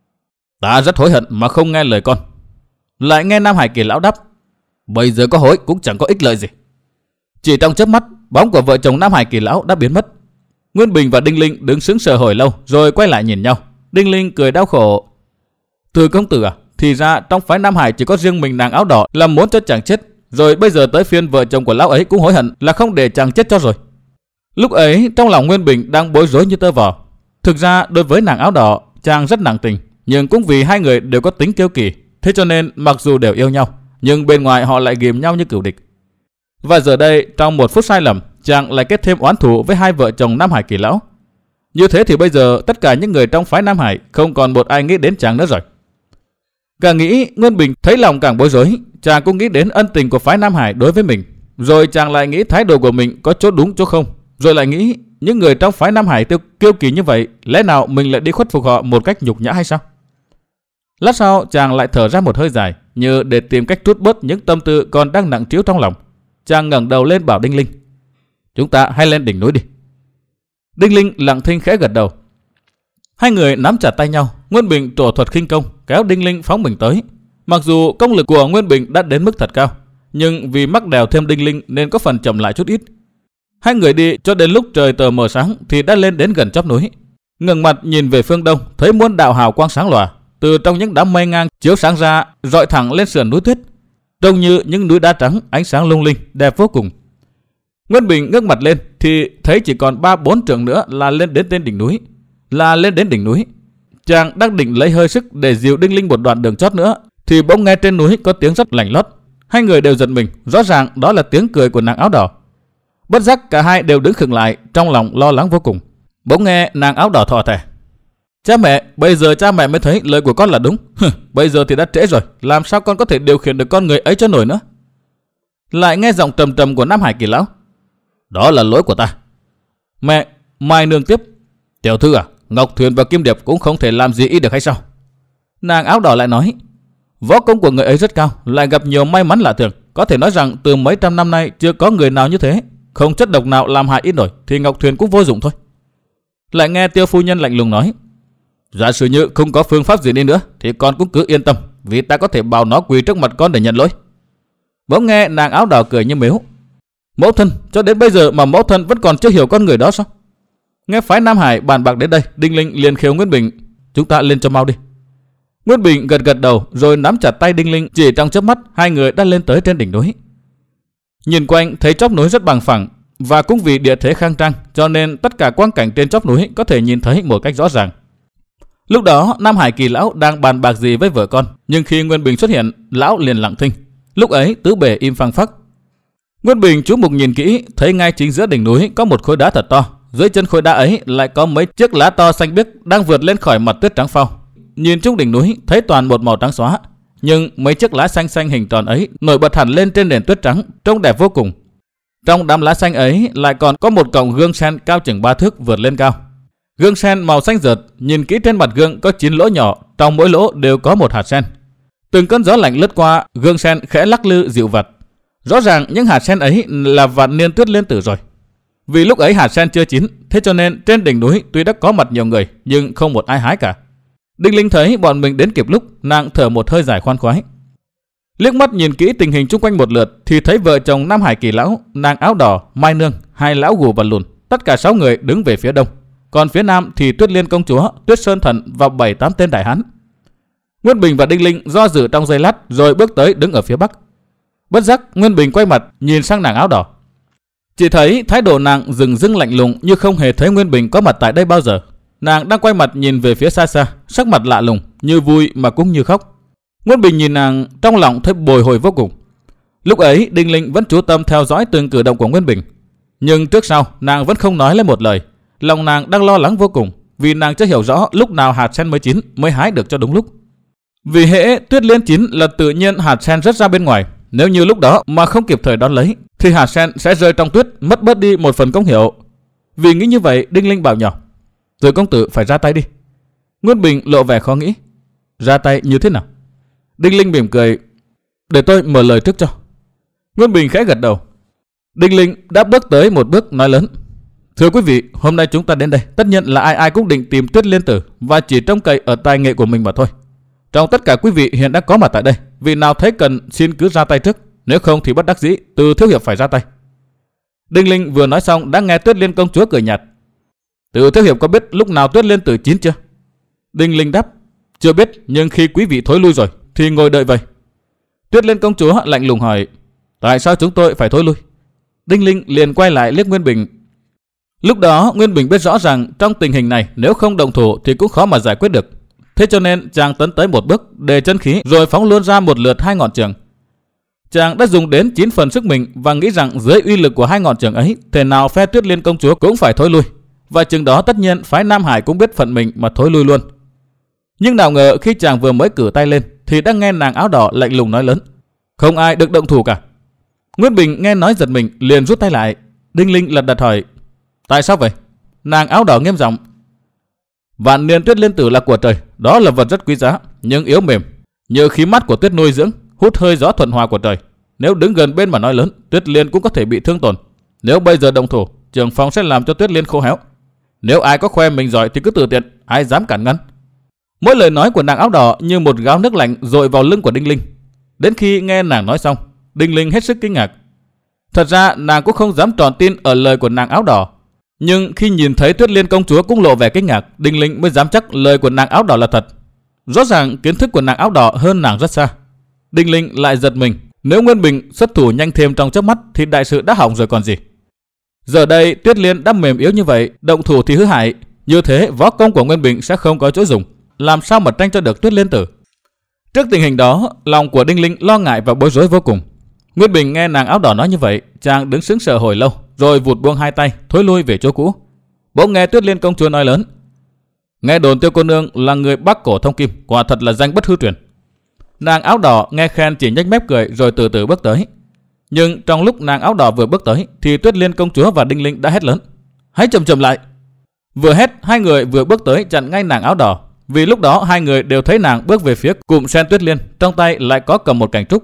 ta rất hối hận mà không nghe lời con. Lại nghe Nam Hải Kỳ lão đáp: bây giờ có hối cũng chẳng có ích lợi gì. Chỉ trong chớp mắt, bóng của vợ chồng Nam Hải Kỳ lão đã biến mất. Nguyên Bình và Đinh Linh đứng sững sờ hồi lâu rồi quay lại nhìn nhau. Đinh Linh cười đau khổ: Từ công tử à, thì ra trong phái Nam Hải chỉ có riêng mình nàng áo đỏ là muốn cho chàng chết, rồi bây giờ tới phiên vợ chồng của lão ấy cũng hối hận là không để chàng chết cho rồi. Lúc ấy trong lòng Nguyên Bình đang bối rối như tơ vò. Thực ra đối với nàng áo đỏ chàng rất nặng tình, nhưng cũng vì hai người đều có tính kiêu kỳ, thế cho nên mặc dù đều yêu nhau nhưng bên ngoài họ lại ghìm nhau như cừu địch. Và giờ đây trong một phút sai lầm, chàng lại kết thêm oán thù với hai vợ chồng Nam Hải Kỳ lão. Như thế thì bây giờ tất cả những người trong phái Nam Hải không còn một ai nghĩ đến chàng nữa rồi. Càng nghĩ Nguyên Bình thấy lòng càng bối rối. Chàng cũng nghĩ đến ân tình của phái Nam Hải đối với mình, rồi chàng lại nghĩ thái độ của mình có chỗ đúng chỗ không, rồi lại nghĩ những người trong phái Nam Hải tiêu kiêu kỳ như vậy, lẽ nào mình lại đi khuất phục họ một cách nhục nhã hay sao? Lát sau chàng lại thở ra một hơi dài, như để tìm cách trút bớt những tâm tư còn đang nặng trĩu trong lòng. Chàng ngẩng đầu lên bảo Đinh Linh: chúng ta hãy lên đỉnh núi đi. Đinh Linh lặng thinh khẽ gật đầu. Hai người nắm chặt tay nhau. Nguyên Bình trổ thuật khinh công kéo Đinh Linh phóng mình tới. Mặc dù công lực của Nguyên Bình đã đến mức thật cao, nhưng vì mắc đèo thêm Đinh Linh nên có phần chậm lại chút ít. Hai người đi cho đến lúc trời tờ mờ sáng thì đã lên đến gần chóp núi. Ngẩng mặt nhìn về phương đông, thấy muôn đạo hào quang sáng lòa từ trong những đám mây ngang chiếu sáng ra, rọi thẳng lên sườn núi tuyết, trông như những núi đá trắng ánh sáng lung linh đẹp vô cùng. Nguyên Bình ngước mặt lên thì thấy chỉ còn ba bốn trượng nữa là lên đến tên đỉnh núi. Là lên đến đỉnh núi. Chàng đang định lấy hơi sức để dìu Đinh Linh một đoạn đường chót nữa thì bỗng nghe trên núi có tiếng rất lạnh lót. Hai người đều giật mình, rõ ràng đó là tiếng cười của nàng áo đỏ. Bất giác cả hai đều đứng khựng lại, trong lòng lo lắng vô cùng. Bỗng nghe nàng áo đỏ thò thẻ: cha mẹ, bây giờ cha mẹ mới thấy lời của con là đúng. Bây giờ thì đã trễ rồi, làm sao con có thể điều khiển được con người ấy cho nổi nữa? Lại nghe giọng trầm trầm của Nam Hải Kỳ lão: đó là lỗi của ta. Mẹ, Mai nương tiếp: tiểu thư à, Ngọc Thuyền và Kim Điệp cũng không thể làm gì y được hay sao? Nàng áo đỏ lại nói: võ công của người ấy rất cao, lại gặp nhiều may mắn lạ thường. Có thể nói rằng từ mấy trăm năm nay chưa có người nào như thế. Không chất độc nào làm hại ít nổi thì Ngọc Thuyền cũng vô dụng thôi. Lại nghe Tiêu phu nhân lạnh lùng nói: giả sử như không có phương pháp gì đi nữa thì con cũng cứ yên tâm. vì ta có thể bảo nó quỳ trước mặt con để nhận lỗi. Bỗng nghe nàng áo đỏ cười như mếu. Mẫu thân, cho đến bây giờ mà mẫu thân vẫn còn chưa hiểu con người đó sao? Nghe phái Nam Hải bàn bạc đến đây, Đinh Linh liền khều Nguyên Bình, chúng ta lên cho mau đi. Nguyên Bình gật gật đầu rồi nắm chặt tay Đinh Linh, chỉ trong chớp mắt hai người đã lên tới trên đỉnh núi. Nhìn quanh thấy chóp núi rất bằng phẳng và cũng vì địa thế khang trang cho nên tất cả quang cảnh trên chóp núi có thể nhìn thấy một cách rõ ràng. Lúc đó Nam Hải Kỳ lão đang bàn bạc gì với vợ con, nhưng khi Nguyên Bình xuất hiện, lão liền lặng thinh. Lúc ấy tứ bề im phăng phắc. Nguyên Bình chú mục nhìn kỹ, thấy ngay chính giữa đỉnh núi có một khối đá thật to. Dưới chân khối đá ấy lại có mấy chiếc lá to xanh biếc đang vượt lên khỏi mặt tuyết trắng phau. Nhìn chung đỉnh núi thấy toàn một màu trắng xóa, nhưng mấy chiếc lá xanh xanh hình tròn ấy nổi bật hẳn lên trên nền tuyết trắng, trông đẹp vô cùng. Trong đám lá xanh ấy lại còn có một cọng gương sen cao chừng ba thước vượt lên cao. Gương sen màu xanh rợt, nhìn kỹ trên mặt gương có chín lỗ nhỏ, trong mỗi lỗ đều có một hạt sen. Từng cơn gió lạnh lướt qua, gương sen khẽ lắc lư dịu vặt. Rõ ràng những hạt sen ấy là vạn niên tuyết liên tử rồi. Vì lúc ấy hạt sen chưa chín, thế cho nên trên đỉnh núi tuy đã có mặt nhiều người nhưng không một ai hái cả. Đinh Linh thấy bọn mình đến kịp lúc, nàng thở một hơi dài khoan khoái. Liếc mắt nhìn kỹ tình hình chung quanh một lượt thì thấy vợ chồng Nam Hải Kỳ lão, nàng áo đỏ, Mai Nương, hai lão gù và lùn, tất cả sáu người đứng về phía đông. Còn phía nam thì Tuyết Liên công chúa, Tuyết Sơn Thần và bảy tám tên đại hán. Nguyên Bình và Đinh Linh do dự trong giây lát rồi bước tới đứng ở phía bắc. Bất giác Nguyên Bình quay mặt nhìn sang nàng áo đỏ. Chỉ thấy thái độ nàng dừng dưng lạnh lùng như không hề thấy Nguyên Bình có mặt tại đây bao giờ. Nàng đang quay mặt nhìn về phía xa xa, sắc mặt lạ lùng, như vui mà cũng như khóc. Nguyên Bình nhìn nàng trong lòng thấy bồi hồi vô cùng. Lúc ấy Đinh Linh vẫn chú tâm theo dõi từng cử động của Nguyên Bình, nhưng trước sau nàng vẫn không nói lên một lời. Lòng nàng đang lo lắng vô cùng, vì nàng chưa hiểu rõ lúc nào hạt sen mới chín mới hái được cho đúng lúc. Vì hễ tuyết liên chín là tự nhiên hạt sen rớt ra bên ngoài, nếu như lúc đó mà không kịp thời đón lấy thì hạt sen sẽ rơi trong tuyết, mất bớt đi một phần công hiệu. Vì nghĩ như vậy, Đinh Linh bảo nhỏ: "Rồi công tử phải ra tay đi." Nguyên Bình lộ vẻ khó nghĩ: "Ra tay như thế nào?" Đinh Linh mỉm cười: "Để tôi mở lời trước cho." Nguyên Bình khẽ gật đầu. Đinh Linh đã bước tới một bước nói lớn: "Thưa quý vị, hôm nay chúng ta đến đây, tất nhiên là ai ai cũng định tìm Tuyết Liên tử và chỉ trông cậy ở tài nghệ của mình mà thôi. Trong tất cả quý vị hiện đang có mặt tại đây, vị nào thấy cần xin cứ ra tay trước, nếu không thì bất đắc dĩ Từ thiếu hiệp phải ra tay." Đinh Linh vừa nói xong đã nghe Tuyết Liên công chúa cười nhạt: "Từ thiếu hiệp có biết lúc nào Tuyết Liên tử chín chưa?" Đinh Linh đáp: "Chưa biết, nhưng khi quý vị thối lui rồi thì ngồi đợi vậy." Tuyết Liên công chúa lạnh lùng hỏi: "Tại sao chúng tôi phải thối lui?" Đinh Linh liền quay lại liếc Nguyên Bình. Lúc đó Nguyên Bình biết rõ rằng trong tình hình này nếu không động thủ thì cũng khó mà giải quyết được. Thế cho nên chàng tấn tới một bước, đề chân khí rồi phóng luôn ra một lượt hai ngọn trường. Chàng đã dùng đến chín phần sức mình và nghĩ rằng dưới uy lực của hai ngọn trường ấy, thể nào phe Tuyết Liên công chúa cũng phải thối lui, và chừng đó tất nhiên phái Nam Hải cũng biết phận mình mà thối lui luôn. Nhưng nào ngờ khi chàng vừa mới cử tay lên thì đã nghe nàng áo đỏ lạnh lùng nói lớn: "Không ai được động thủ cả." Nguyên Bình nghe nói giật mình, liền rút tay lại. Đinh Linh lật đật hỏi: "Tại sao vậy?" Nàng áo đỏ nghiêm giọng: "Vạn niên Tuyết Liên tử là của trời, đó là vật rất quý giá, nhưng yếu mềm, như khí mắt của tuyết nuôi dưỡng, hút hơi gió thuận hòa của trời. Nếu đứng gần bên mà nói lớn, Tuyết Liên cũng có thể bị thương tổn. Nếu bây giờ động thủ, Trưởng phòng sẽ làm cho Tuyết Liên khô héo. Nếu ai có khoe mình giỏi thì cứ tự tiện, ai dám cản ngăn." Mỗi lời nói của nàng áo đỏ như một gáo nước lạnh dội vào lưng của Đinh Linh. Đến khi nghe nàng nói xong, Đinh Linh hết sức kinh ngạc. Thật ra nàng cũng không dám tròn tin ở lời của nàng áo đỏ, nhưng khi nhìn thấy Tuyết Liên công chúa cũng lộ vẻ kinh ngạc, Đinh Linh mới dám chắc lời của nàng áo đỏ là thật. Rõ ràng kiến thức của nàng áo đỏ hơn nàng rất xa. Đinh Linh lại giật mình, nếu Nguyên Bình xuất thủ nhanh thêm trong chớp mắt thì đại sự đã hỏng rồi còn gì. Giờ đây Tuyết Liên đã mềm yếu như vậy, động thủ thì hư hại, như thế võ công của Nguyên Bình sẽ không có chỗ dùng, làm sao mà tranh cho được Tuyết Liên tử. Trước tình hình đó, lòng của Đinh Linh lo ngại và bối rối vô cùng. Nguyên Bình nghe nàng áo đỏ nói như vậy, chàng đứng sững sờ hồi lâu, rồi vụt buông hai tay, thối lui về chỗ cũ. Bỗng nghe Tuyết Liên công chúa nói lớn: "Nghe đồn Tiêu cô nương là người Bắc cổ thông kim, quả thật là danh bất hư truyền." Nàng áo đỏ nghe khen chỉ nhếch mép cười rồi từ từ bước tới. Nhưng trong lúc nàng áo đỏ vừa bước tới thì Tuyết Liên công chúa và Đinh Linh đã hét lớn: "Hãy chậm chậm lại!" Vừa hét, hai người vừa bước tới chặn ngay nàng áo đỏ. Vì lúc đó hai người đều thấy nàng bước về phía cụm sen Tuyết Liên, trong tay lại có cầm một cành trúc.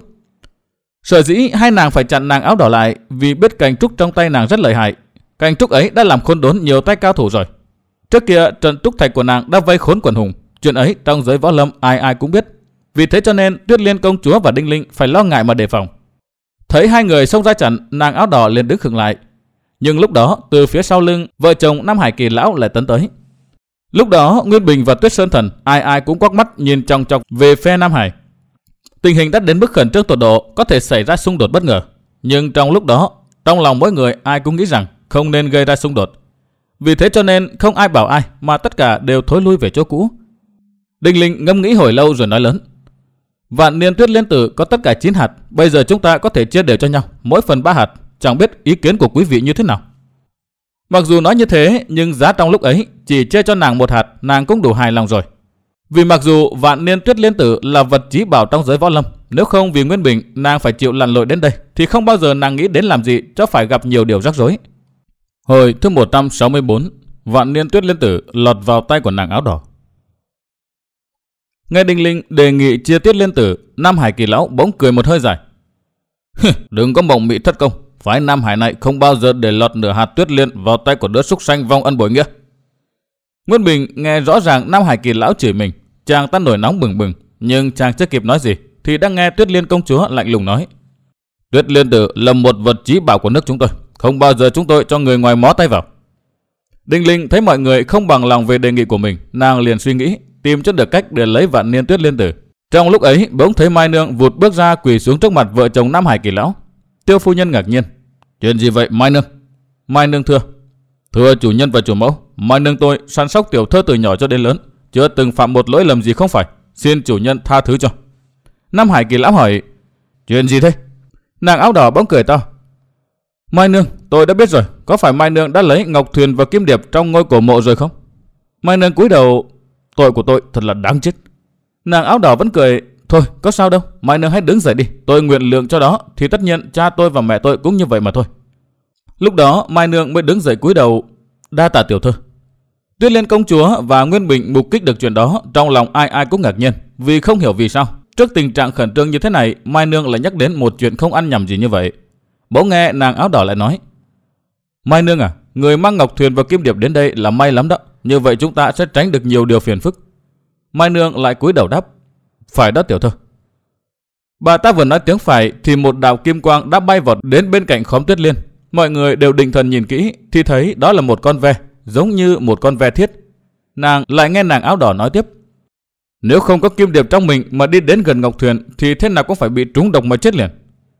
Sở dĩ hai nàng phải chặn nàng áo đỏ lại vì biết cành trúc trong tay nàng rất lợi hại. Cành trúc ấy đã làm khốn đốn nhiều tay cao thủ rồi. Trước kia trận trúc thạch của nàng đã vây khốn quần hùng, chuyện ấy trong giới võ lâm ai ai cũng biết. Vì thế cho nên Tuyết Liên công chúa và Đinh Linh phải lo ngại mà đề phòng. Thấy hai người xông ra trận, nàng áo đỏ liền đứng khựng lại. Nhưng lúc đó từ phía sau lưng, vợ chồng Nam Hải Kỳ lão lại tấn tới. Lúc đó Nguyên Bình và Tuyết Sơn Thần ai ai cũng quắc mắt nhìn chòng chọc về phe Nam Hải. Tình hình đã đến mức khẩn trương tột độ, có thể xảy ra xung đột bất ngờ. Nhưng trong lúc đó, trong lòng mỗi người ai cũng nghĩ rằng không nên gây ra xung đột. Vì thế cho nên không ai bảo ai mà tất cả đều thối lui về chỗ cũ. Đinh Linh ngẫm nghĩ hồi lâu rồi nói lớn: Vạn niên Tuyết Liên tử có tất cả chín hạt, bây giờ chúng ta có thể chia đều cho nhau, mỗi phần ba hạt, chẳng biết ý kiến của quý vị như thế nào. Mặc dù nói như thế, nhưng giá trong lúc ấy chỉ chia cho nàng một hạt, nàng cũng đủ hài lòng rồi. Vì mặc dù Vạn niên Tuyết Liên tử là vật chí bảo trong giới võ lâm, nếu không vì Nguyên Bình nàng phải chịu lặn lội đến đây, thì không bao giờ nàng nghĩ đến làm gì cho phải gặp nhiều điều rắc rối. Hồi thứ một trăm sáu mươi tư, Vạn niên Tuyết Liên tử lọt vào tay của nàng áo đỏ. Nghe Đinh Linh đề nghị chia Tuyết Liên tử, Nam Hải Kỳ lão bỗng cười một hơi dài. Đừng có mộng mị thất công, phái Nam Hải này không bao giờ để lọt nửa hạt Tuyết Liên vào tay của đứa súc sanh vong ân bội nghĩa. Nguyên Bình nghe rõ ràng Nam Hải Kỳ lão chửi mình, chàng ta nổi nóng bừng bừng, nhưng chàng chưa kịp nói gì thì đã nghe Tuyết Liên công chúa lạnh lùng nói: Tuyết Liên tử là một vật chí bảo của nước chúng tôi, không bao giờ chúng tôi cho người ngoài mó tay vào. Đinh Linh thấy mọi người không bằng lòng về đề nghị của mình, nàng liền suy nghĩ tìm cho được cách để lấy Vạn niên Tuyết Liên tử. Trong lúc ấy bỗng thấy Mai Nương vụt bước ra quỳ xuống trước mặt vợ chồng Nam Hải Kỳ lão. Tiêu phu nhân ngạc nhiên: Chuyện gì vậy Mai Nương? Mai Nương thưa: Thưa chủ nhân và chủ mẫu, Mai Nương tôi săn sóc tiểu thơ từ nhỏ cho đến lớn, chưa từng phạm một lỗi lầm gì không phải, xin chủ nhân tha thứ cho. Nam Hải Kỳ lão hỏi: Chuyện gì thế? Nàng áo đỏ bỗng cười to: Mai Nương, tôi đã biết rồi, có phải Mai Nương đã lấy ngọc thuyền và kim điệp trong ngôi cổ mộ rồi không? Mai Nương cúi đầu: Tội của tôi thật là đáng chết. Nàng áo đỏ vẫn cười: Thôi có sao đâu, Mai Nương hãy đứng dậy đi, tôi nguyện lượng cho đó, thì tất nhiên cha tôi và mẹ tôi cũng như vậy mà thôi. Lúc đó Mai Nương mới đứng dậy cúi đầu: Đa tạ tiểu thư. Tuyết Liên công chúa và Nguyên Bình mục kích được chuyện đó, trong lòng ai ai cũng ngạc nhiên, vì không hiểu vì sao trước tình trạng khẩn trương như thế này, Mai Nương lại nhắc đến một chuyện không ăn nhầm gì như vậy. Bỗng nghe nàng áo đỏ lại nói: Mai Nương à, người mang ngọc thuyền và kim điệp đến đây là may lắm đó, như vậy chúng ta sẽ tránh được nhiều điều phiền phức. Mai Nương lại cúi đầu đáp: Phải đó tiểu thư. Bà ta vừa nói tiếng phải thì một đạo kim quang đã bay vọt đến bên cạnh khóm Tuyết Liên. Mọi người đều định thần nhìn kỹ thì thấy đó là một con ve, giống như một con ve thiết. Nàng lại nghe nàng áo đỏ nói tiếp: Nếu không có kim điệp trong mình mà đi đến gần ngọc thuyền thì thế nào cũng phải bị trúng độc mà chết liền.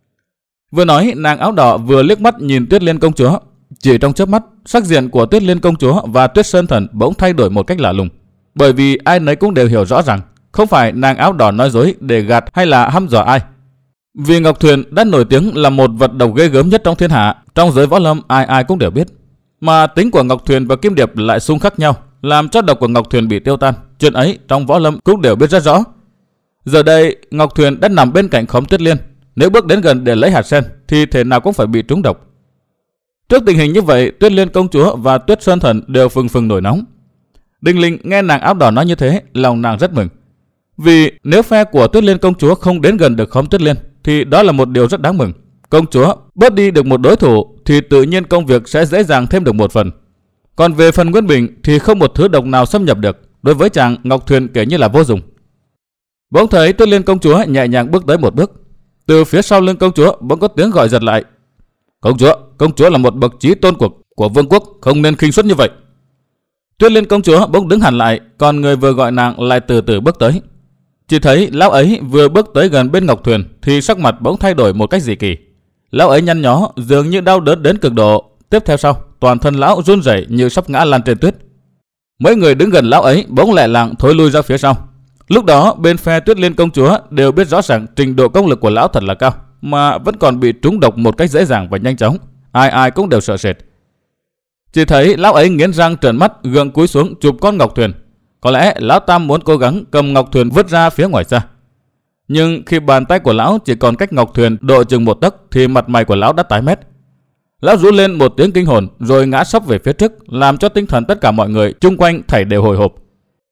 Vừa nói nàng áo đỏ vừa liếc mắt nhìn Tuyết Liên công chúa. Chỉ trong chớp mắt, sắc diện của Tuyết Liên công chúa và Tuyết Sơn Thần bỗng thay đổi một cách lạ lùng. Bởi vì ai nấy cũng đều hiểu rõ rằng không phải nàng áo đỏ nói dối để gạt hay là hăm dọa ai. Vì ngọc thuyền đã nổi tiếng là một vật độc ghê gớm nhất trong thiên hạ, trong giới võ lâm ai ai cũng đều biết. Mà tính của ngọc thuyền và kim điệp lại xung khắc nhau, làm cho độc của ngọc thuyền bị tiêu tan. Chuyện ấy trong võ lâm cũng đều biết rất rõ. Giờ đây ngọc thuyền đã nằm bên cạnh khóm Tuyết Liên, nếu bước đến gần để lấy hạt sen thì thể nào cũng phải bị trúng độc. Trước tình hình như vậy, Tuyết Liên công chúa và Tuyết Sơn Thần đều phừng phừng nổi nóng. Đinh Linh nghe nàng áo đỏ nói như thế, lòng nàng rất mừng. Vì nếu phe của Tuyết Liên công chúa không đến gần được khóm Tuyết Liên thì đó là một điều rất đáng mừng. Công chúa bớt đi được một đối thủ thì tự nhiên công việc sẽ dễ dàng thêm được một phần. Còn về phần Nguyên Bình thì không một thứ độc nào xâm nhập được, đối với chàng ngọc thuyền kể như là vô dụng. Bỗng thấy Tuyết Liên công chúa nhẹ nhàng bước tới một bước. Từ phía sau lưng công chúa bỗng có tiếng gọi giật lại: Công chúa, công chúa là một bậc chí tôn của của vương quốc, không nên khinh suất như vậy. Tuyết Liên công chúa bỗng đứng hẳn lại, còn người vừa gọi nàng lại từ từ bước tới. Chỉ thấy lão ấy vừa bước tới gần bên ngọc thuyền thì sắc mặt bỗng thay đổi một cách dị kỳ. Lão ấy nhăn nhó, dường như đau đớn đến cực độ. Tiếp theo sau, toàn thân lão run rẩy như sắp ngã lăn trên tuyết. Mấy người đứng gần lão ấy bỗng lẹ làng thối lui ra phía sau. Lúc đó bên phe Tuyết Liên công chúa đều biết rõ ràng trình độ công lực của lão thật là cao, mà vẫn còn bị trúng độc một cách dễ dàng và nhanh chóng. Ai ai cũng đều sợ sệt. Chỉ thấy lão ấy nghiến răng trợn mắt, gượng cúi xuống chụp con ngọc thuyền. Có lẽ lão Tam muốn cố gắng cầm ngọc thuyền vứt ra phía ngoài xa. Nhưng khi bàn tay của lão chỉ còn cách ngọc thuyền độ chừng một tấc thì mặt mày của lão đã tái mét. Lão rú lên một tiếng kinh hồn rồi ngã sấp về phía trước, làm cho tinh thần tất cả mọi người chung quanh thảy đều hồi hộp.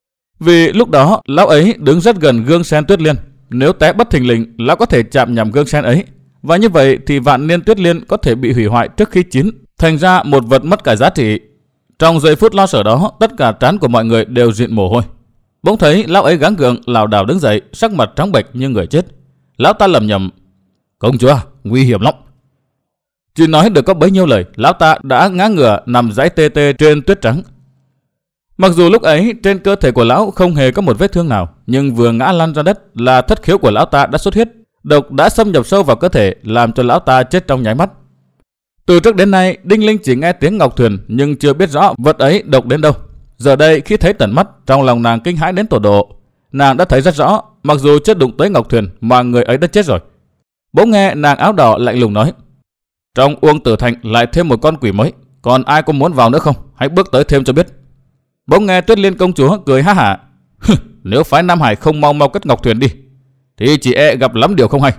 Vì lúc đó lão ấy đứng rất gần gương sen Tuyết Liên, nếu té bất thình lình lão có thể chạm nhầm gương sen ấy, và như vậy thì vạn niên Tuyết Liên có thể bị hủy hoại trước khi chín, thành ra một vật mất cả giá trị. Trong giây phút lo sợ đó, tất cả trán của mọi người đều rịn mồ hôi. Bỗng thấy lão ấy gắng gượng lảo đảo đứng dậy, sắc mặt trắng bệch như người chết. Lão ta lẩm nhẩm: "Công chúa, nguy hiểm lắm." Chỉ nói được có bấy nhiêu lời, lão ta đã ngã ngửa nằm giãy tê tê trên tuyết trắng. Mặc dù lúc ấy trên cơ thể của lão không hề có một vết thương nào, nhưng vừa ngã lăn ra đất là thất khiếu của lão ta đã xuất huyết, độc đã xâm nhập sâu vào cơ thể, làm cho lão ta chết trong nháy mắt. Từ trước đến nay, Đinh Linh chỉ nghe tiếng ngọc thuyền nhưng chưa biết rõ vật ấy độc đến đâu. Giờ đây khi thấy tận mắt, trong lòng nàng kinh hãi đến tột độ. Nàng đã thấy rất rõ, mặc dù chưa đụng tới ngọc thuyền mà người ấy đã chết rồi. Bỗng nghe nàng áo đỏ lạnh lùng nói: "Trong Uông Tử Thành lại thêm một con quỷ mới, còn ai có muốn vào nữa không? Hãy bước tới thêm cho biết." Bỗng nghe Tuyết Liên công chúa cười ha hả: "Nếu phái Nam Hải không mau mau cất ngọc thuyền đi, thì chỉ e gặp lắm điều không hay."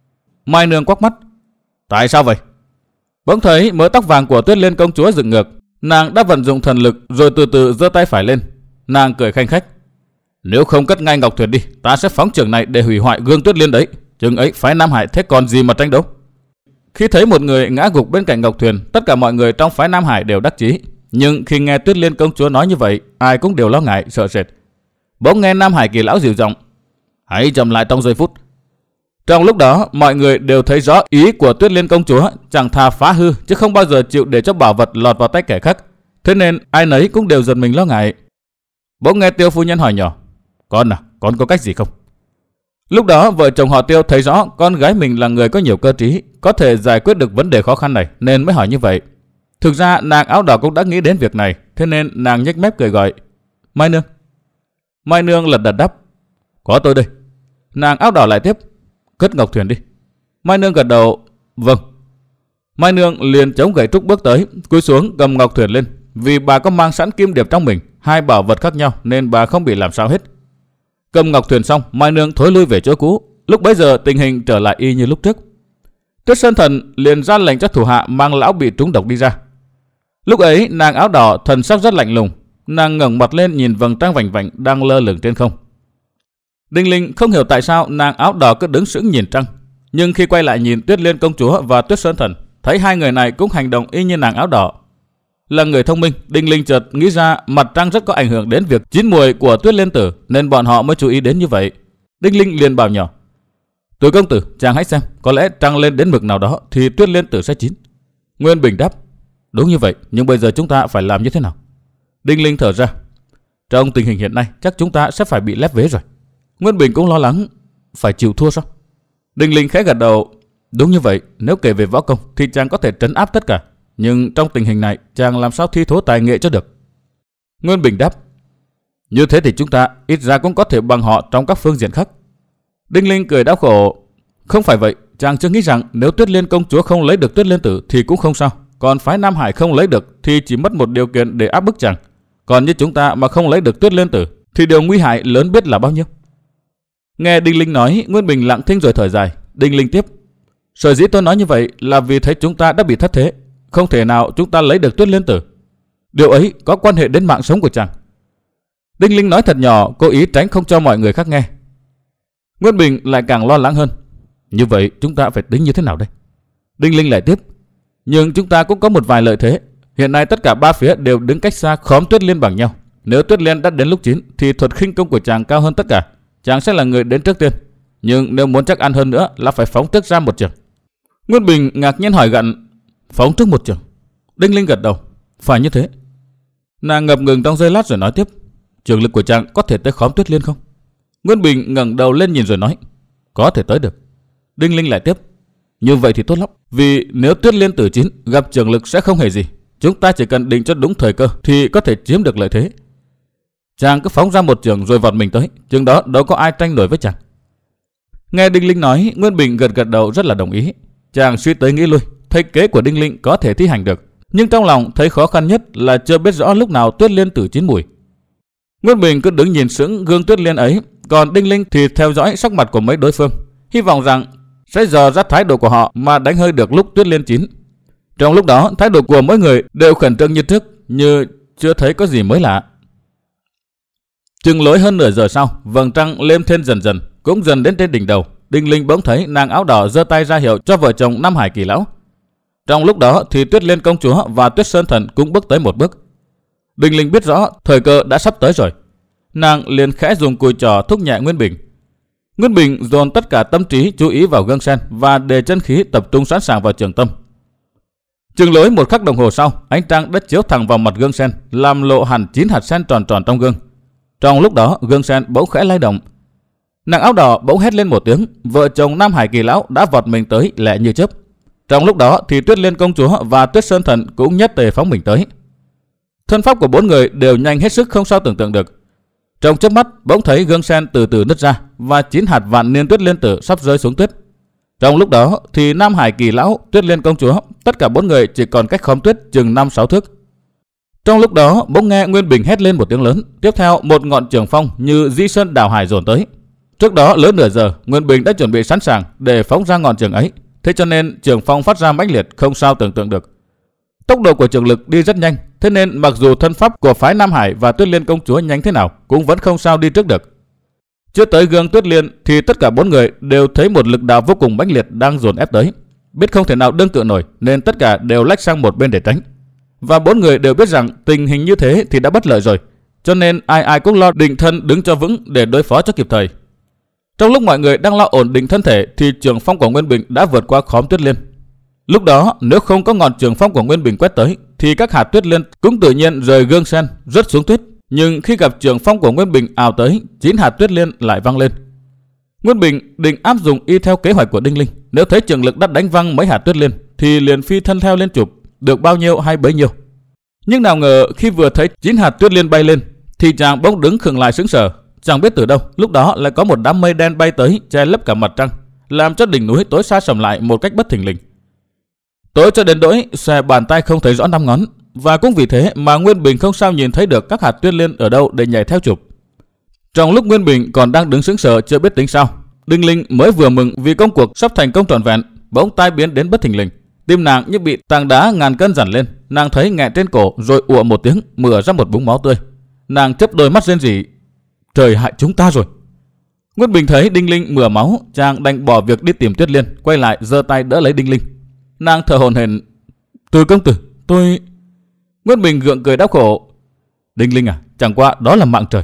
Mai Nương quắc mắt: "Tại sao vậy?" Bỗng thấy mớ tóc vàng của Tuyết Liên công chúa dựng ngược, nàng đã vận dụng thần lực rồi từ từ giơ tay phải lên. Nàng cười khanh khách: "Nếu không cất ngay ngọc thuyền đi, ta sẽ phóng trường này để hủy hoại gương Tuyết Liên đấy. Chừng ấy phái Nam Hải thế còn gì mà tranh đấu." Khi thấy một người ngã gục bên cạnh ngọc thuyền, tất cả mọi người trong phái Nam Hải đều đắc chí. Nhưng khi nghe Tuyết Liên công chúa nói như vậy, ai cũng đều lo ngại sợ sệt. Bỗng nghe Nam Hải Kỳ lão dịu giọng: "Hãy chậm lại trong giây phút." Trong lúc đó, mọi người đều thấy rõ ý của Tuyết Liên công chúa, chẳng thà phá hư chứ không bao giờ chịu để cho bảo vật lọt vào tay kẻ khác. Thế nên ai nấy cũng đều giật mình lo ngại. Bỗng nghe Tiêu phu nhân hỏi nhỏ: "Con à, con có cách gì không?" Lúc đó vợ chồng họ Tiêu thấy rõ con gái mình là người có nhiều cơ trí, có thể giải quyết được vấn đề khó khăn này nên mới hỏi như vậy. Thực ra nàng áo đỏ cũng đã nghĩ đến việc này, thế nên nàng nhếch mép cười gọi: "Mai Nương." Mai Nương lật đật đáp: "Có tôi đây." Nàng áo đỏ lại tiếp: "Cất ngọc thuyền đi." Mai Nương gật đầu: "Vâng." Mai Nương liền chống gậy trúc bước tới, cúi xuống cầm ngọc thuyền lên. Vì bà có mang sẵn kim điệp trong mình, hai bảo vật khác nhau nên bà không bị làm sao hết. Cầm ngọc thuyền xong, Mai Nương thối lui về chỗ cũ. Lúc bấy giờ tình hình trở lại y như lúc trước. Tuyết Sơn Thần liền ra lệnh cho thủ hạ mang lão bị trúng độc đi ra. Lúc ấy nàng áo đỏ thần sắc rất lạnh lùng, nàng ngẩng mặt lên nhìn vầng trăng vành vạnh đang lơ lửng trên không. Đinh Linh không hiểu tại sao nàng áo đỏ cứ đứng sững nhìn trăng, nhưng khi quay lại nhìn Tuyết Liên công chúa và Tuyết Sơn Thần, thấy hai người này cũng hành động y như nàng áo đỏ. Là người thông minh, Đinh Linh chợt nghĩ ra mặt trăng rất có ảnh hưởng đến việc chín mùi của Tuyết Liên tử, nên bọn họ mới chú ý đến như vậy. Đinh Linh liền bảo nhỏ: "Tuổi công tử, chàng hãy xem, có lẽ trăng lên đến mực nào đó thì Tuyết Liên tử sẽ chín." Nguyên Bình đáp: "Đúng như vậy, nhưng bây giờ chúng ta phải làm như thế nào?" Đinh Linh thở ra: "Trong tình hình hiện nay, chắc chúng ta sẽ phải bị lép vế rồi." Nguyên Bình cũng lo lắng: "Phải chịu thua sao?" Đinh Linh khẽ gật đầu: "Đúng như vậy, nếu kể về võ công thì chàng có thể trấn áp tất cả, nhưng trong tình hình này chàng làm sao thi thố tài nghệ cho được?" Nguyên Bình đáp: "Như thế thì chúng ta ít ra cũng có thể bằng họ trong các phương diện khác." Đinh Linh cười đau khổ: "Không phải vậy, chàng chưa nghĩ rằng nếu Tuyết Liên công chúa không lấy được Tuyết Liên tử thì cũng không sao, còn phái Nam Hải không lấy được thì chỉ mất một điều kiện để áp bức chàng. Còn như chúng ta mà không lấy được Tuyết Liên tử thì điều nguy hại lớn biết là bao nhiêu." Nghe Đinh Linh nói, Nguyên Bình lặng thinh rồi thở dài. Đinh Linh tiếp: "Sở dĩ tôi nói như vậy là vì thấy chúng ta đã bị thất thế, không thể nào chúng ta lấy được Tuyết Liên tử. Điều ấy có quan hệ đến mạng sống của chàng." Đinh Linh nói thật nhỏ, cố ý tránh không cho mọi người khác nghe. Nguyên Bình lại càng lo lắng hơn: "Như vậy chúng ta phải tính như thế nào đây?" Đinh Linh lại tiếp: "Nhưng chúng ta cũng có một vài lợi thế. Hiện nay tất cả ba phía đều đứng cách xa khóm Tuyết Liên bằng nhau. Nếu Tuyết Liên đã đến lúc chín thì thuật khinh công của chàng cao hơn tất cả, chàng sẽ là người đến trước tiên. Nhưng nếu muốn chắc ăn hơn nữa là phải phóng trước ra một trường." Nguyên Bình ngạc nhiên hỏi gặn: "Phóng trước một trường?" Đinh Linh gật đầu: "Phải như thế." Nàng ngập ngừng trong giây lát rồi nói tiếp: "Trường lực của chàng có thể tới khóm Tuyết Liên không?" Nguyên Bình ngẩng đầu lên nhìn rồi nói: "Có thể tới được." Đinh Linh lại tiếp: "Như vậy thì tốt lắm, vì nếu Tuyết Liên tử chín gặp trường lực sẽ không hề gì. Chúng ta chỉ cần định cho đúng thời cơ thì có thể chiếm được lợi thế. Chàng cứ phóng ra một trường rồi vọt mình tới, chừng đó đâu có ai tranh nổi với chàng." Nghe Đinh Linh nói, Nguyên Bình gật gật đầu rất là đồng ý. Chàng suy tới nghĩ lui, thấy kế của Đinh Linh có thể thi hành được, nhưng trong lòng thấy khó khăn nhất là chưa biết rõ lúc nào Tuyết Liên tử chín mùi. Nguyên Bình cứ đứng nhìn sững gương Tuyết Liên ấy, còn Đinh Linh thì theo dõi sắc mặt của mấy đối phương, hy vọng rằng sẽ dò ra thái độ của họ mà đánh hơi được lúc Tuyết Liên chín. Trong lúc đó, thái độ của mỗi người đều khẩn trương như trước, như chưa thấy có gì mới lạ. Chừng lối hơn nửa giờ sau, vầng trăng lên thêm dần dần, cũng dần đến trên đỉnh đầu. Đinh Linh bỗng thấy nàng áo đỏ giơ tay ra hiệu cho vợ chồng Nam Hải Kỳ lão. Trong lúc đó thì Tuyết Liên công chúa và Tuyết Sơn Thần cũng bước tới một bước. Đinh Linh biết rõ thời cơ đã sắp tới rồi. Nàng liền khẽ dùng cùi trò thúc nhẹ Nguyên Bình. Nguyên Bình dồn tất cả tâm trí chú ý vào gương sen và để chân khí tập trung sẵn sàng vào trường tâm. Chừng lối một khắc đồng hồ sau, ánh trăng đã chiếu thẳng vào mặt gương sen, làm lộ hẳn chín hạt sen tròn tròn trong gương. Trong lúc đó, gương sen bỗng khẽ lay động. Nàng áo đỏ bỗng hét lên một tiếng, vợ chồng Nam Hải Kỳ Lão đã vọt mình tới lẹ như chớp. Trong lúc đó thì Tuyết Liên công chúa và Tuyết Sơn Thần cũng nhất tề phóng mình tới. Thân pháp của bốn người đều nhanh hết sức không sao tưởng tượng được. Trong chớp mắt bỗng thấy gương sen từ từ nứt ra và chín hạt vạn niên tuyết liên tử sắp rơi xuống tuyết. Trong lúc đó thì Nam Hải Kỳ Lão, Tuyết Liên công chúa, tất cả bốn người chỉ còn cách khóm tuyết chừng năm sáu thước. Trong lúc đó bỗng nghe Nguyên Bình hét lên một tiếng lớn, tiếp theo một ngọn trường phong như di sơn đảo hải dồn tới. Trước đó lớn nửa giờ, Nguyên Bình đã chuẩn bị sẵn sàng để phóng ra ngọn trường ấy, thế cho nên trường phong phát ra mãnh liệt không sao tưởng tượng được. Tốc độ của trường lực đi rất nhanh, thế nên mặc dù thân pháp của phái Nam Hải và Tuyết Liên công chúa nhanh thế nào cũng vẫn không sao đi trước được. Chưa tới gương Tuyết Liên thì tất cả bốn người đều thấy một lực đạo vô cùng mãnh liệt đang dồn ép tới. Biết không thể nào đương cự nổi nên tất cả đều lách sang một bên để tránh. Và bốn người đều biết rằng tình hình như thế thì đã bất lợi rồi, cho nên ai ai cũng lo định thân đứng cho vững để đối phó cho kịp thời. Trong lúc mọi người đang lo ổn định thân thể thì trường phong của Nguyên Bình đã vượt qua khóm Tuyết Liên. Lúc đó nếu không có ngọn trường phong của Nguyên Bình quét tới thì các hạt tuyết liên cũng tự nhiên rời gương sen rớt xuống tuyết. Nhưng khi gặp trường phong của Nguyên Bình ào tới, chín hạt tuyết liên lại văng lên. Nguyên Bình định áp dụng y theo kế hoạch của Đinh Linh, nếu thấy trường lực đã đánh văng mấy hạt tuyết liên thì liền phi thân theo lên chụp, được bao nhiêu hay bấy nhiêu. Nhưng nào ngờ khi vừa thấy chín hạt tuyết liên bay lên thì chàng bỗng đứng khựng lại sững sờ, chẳng biết từ đâu lúc đó lại có một đám mây đen bay tới che lấp cả mặt trăng, làm cho đỉnh núi tối xa sầm lại một cách bất thình lình. Tối cho đến nỗi xòe bàn tay không thấy rõ năm ngón, và cũng vì thế mà Nguyên Bình không sao nhìn thấy được các hạt tuyết liên ở đâu để nhảy theo chụp. Trong lúc Nguyên Bình còn đang đứng sững sờ chưa biết tính sao, Đinh Linh mới vừa mừng vì công cuộc sắp thành công trọn vẹn, bỗng tai biến đến bất thình lình. Tim nàng như bị tảng đá ngàn cân dằn lên, nàng thấy nghẹn trên cổ rồi ùa một tiếng mửa ra một búng máu tươi. Nàng chớp đôi mắt rên rỉ, trời hại chúng ta rồi. Nguyên Bình thấy Đinh Linh mửa máu, chàng đành bỏ việc đi tìm Tuyết Liên, quay lại giơ tay đỡ lấy Đinh Linh. Nàng thở hổn hển, "Từ công tử, tôi..." Nguyên Bình gượng cười đau khổ, "Đinh Linh à, chẳng qua đó là mạng trời."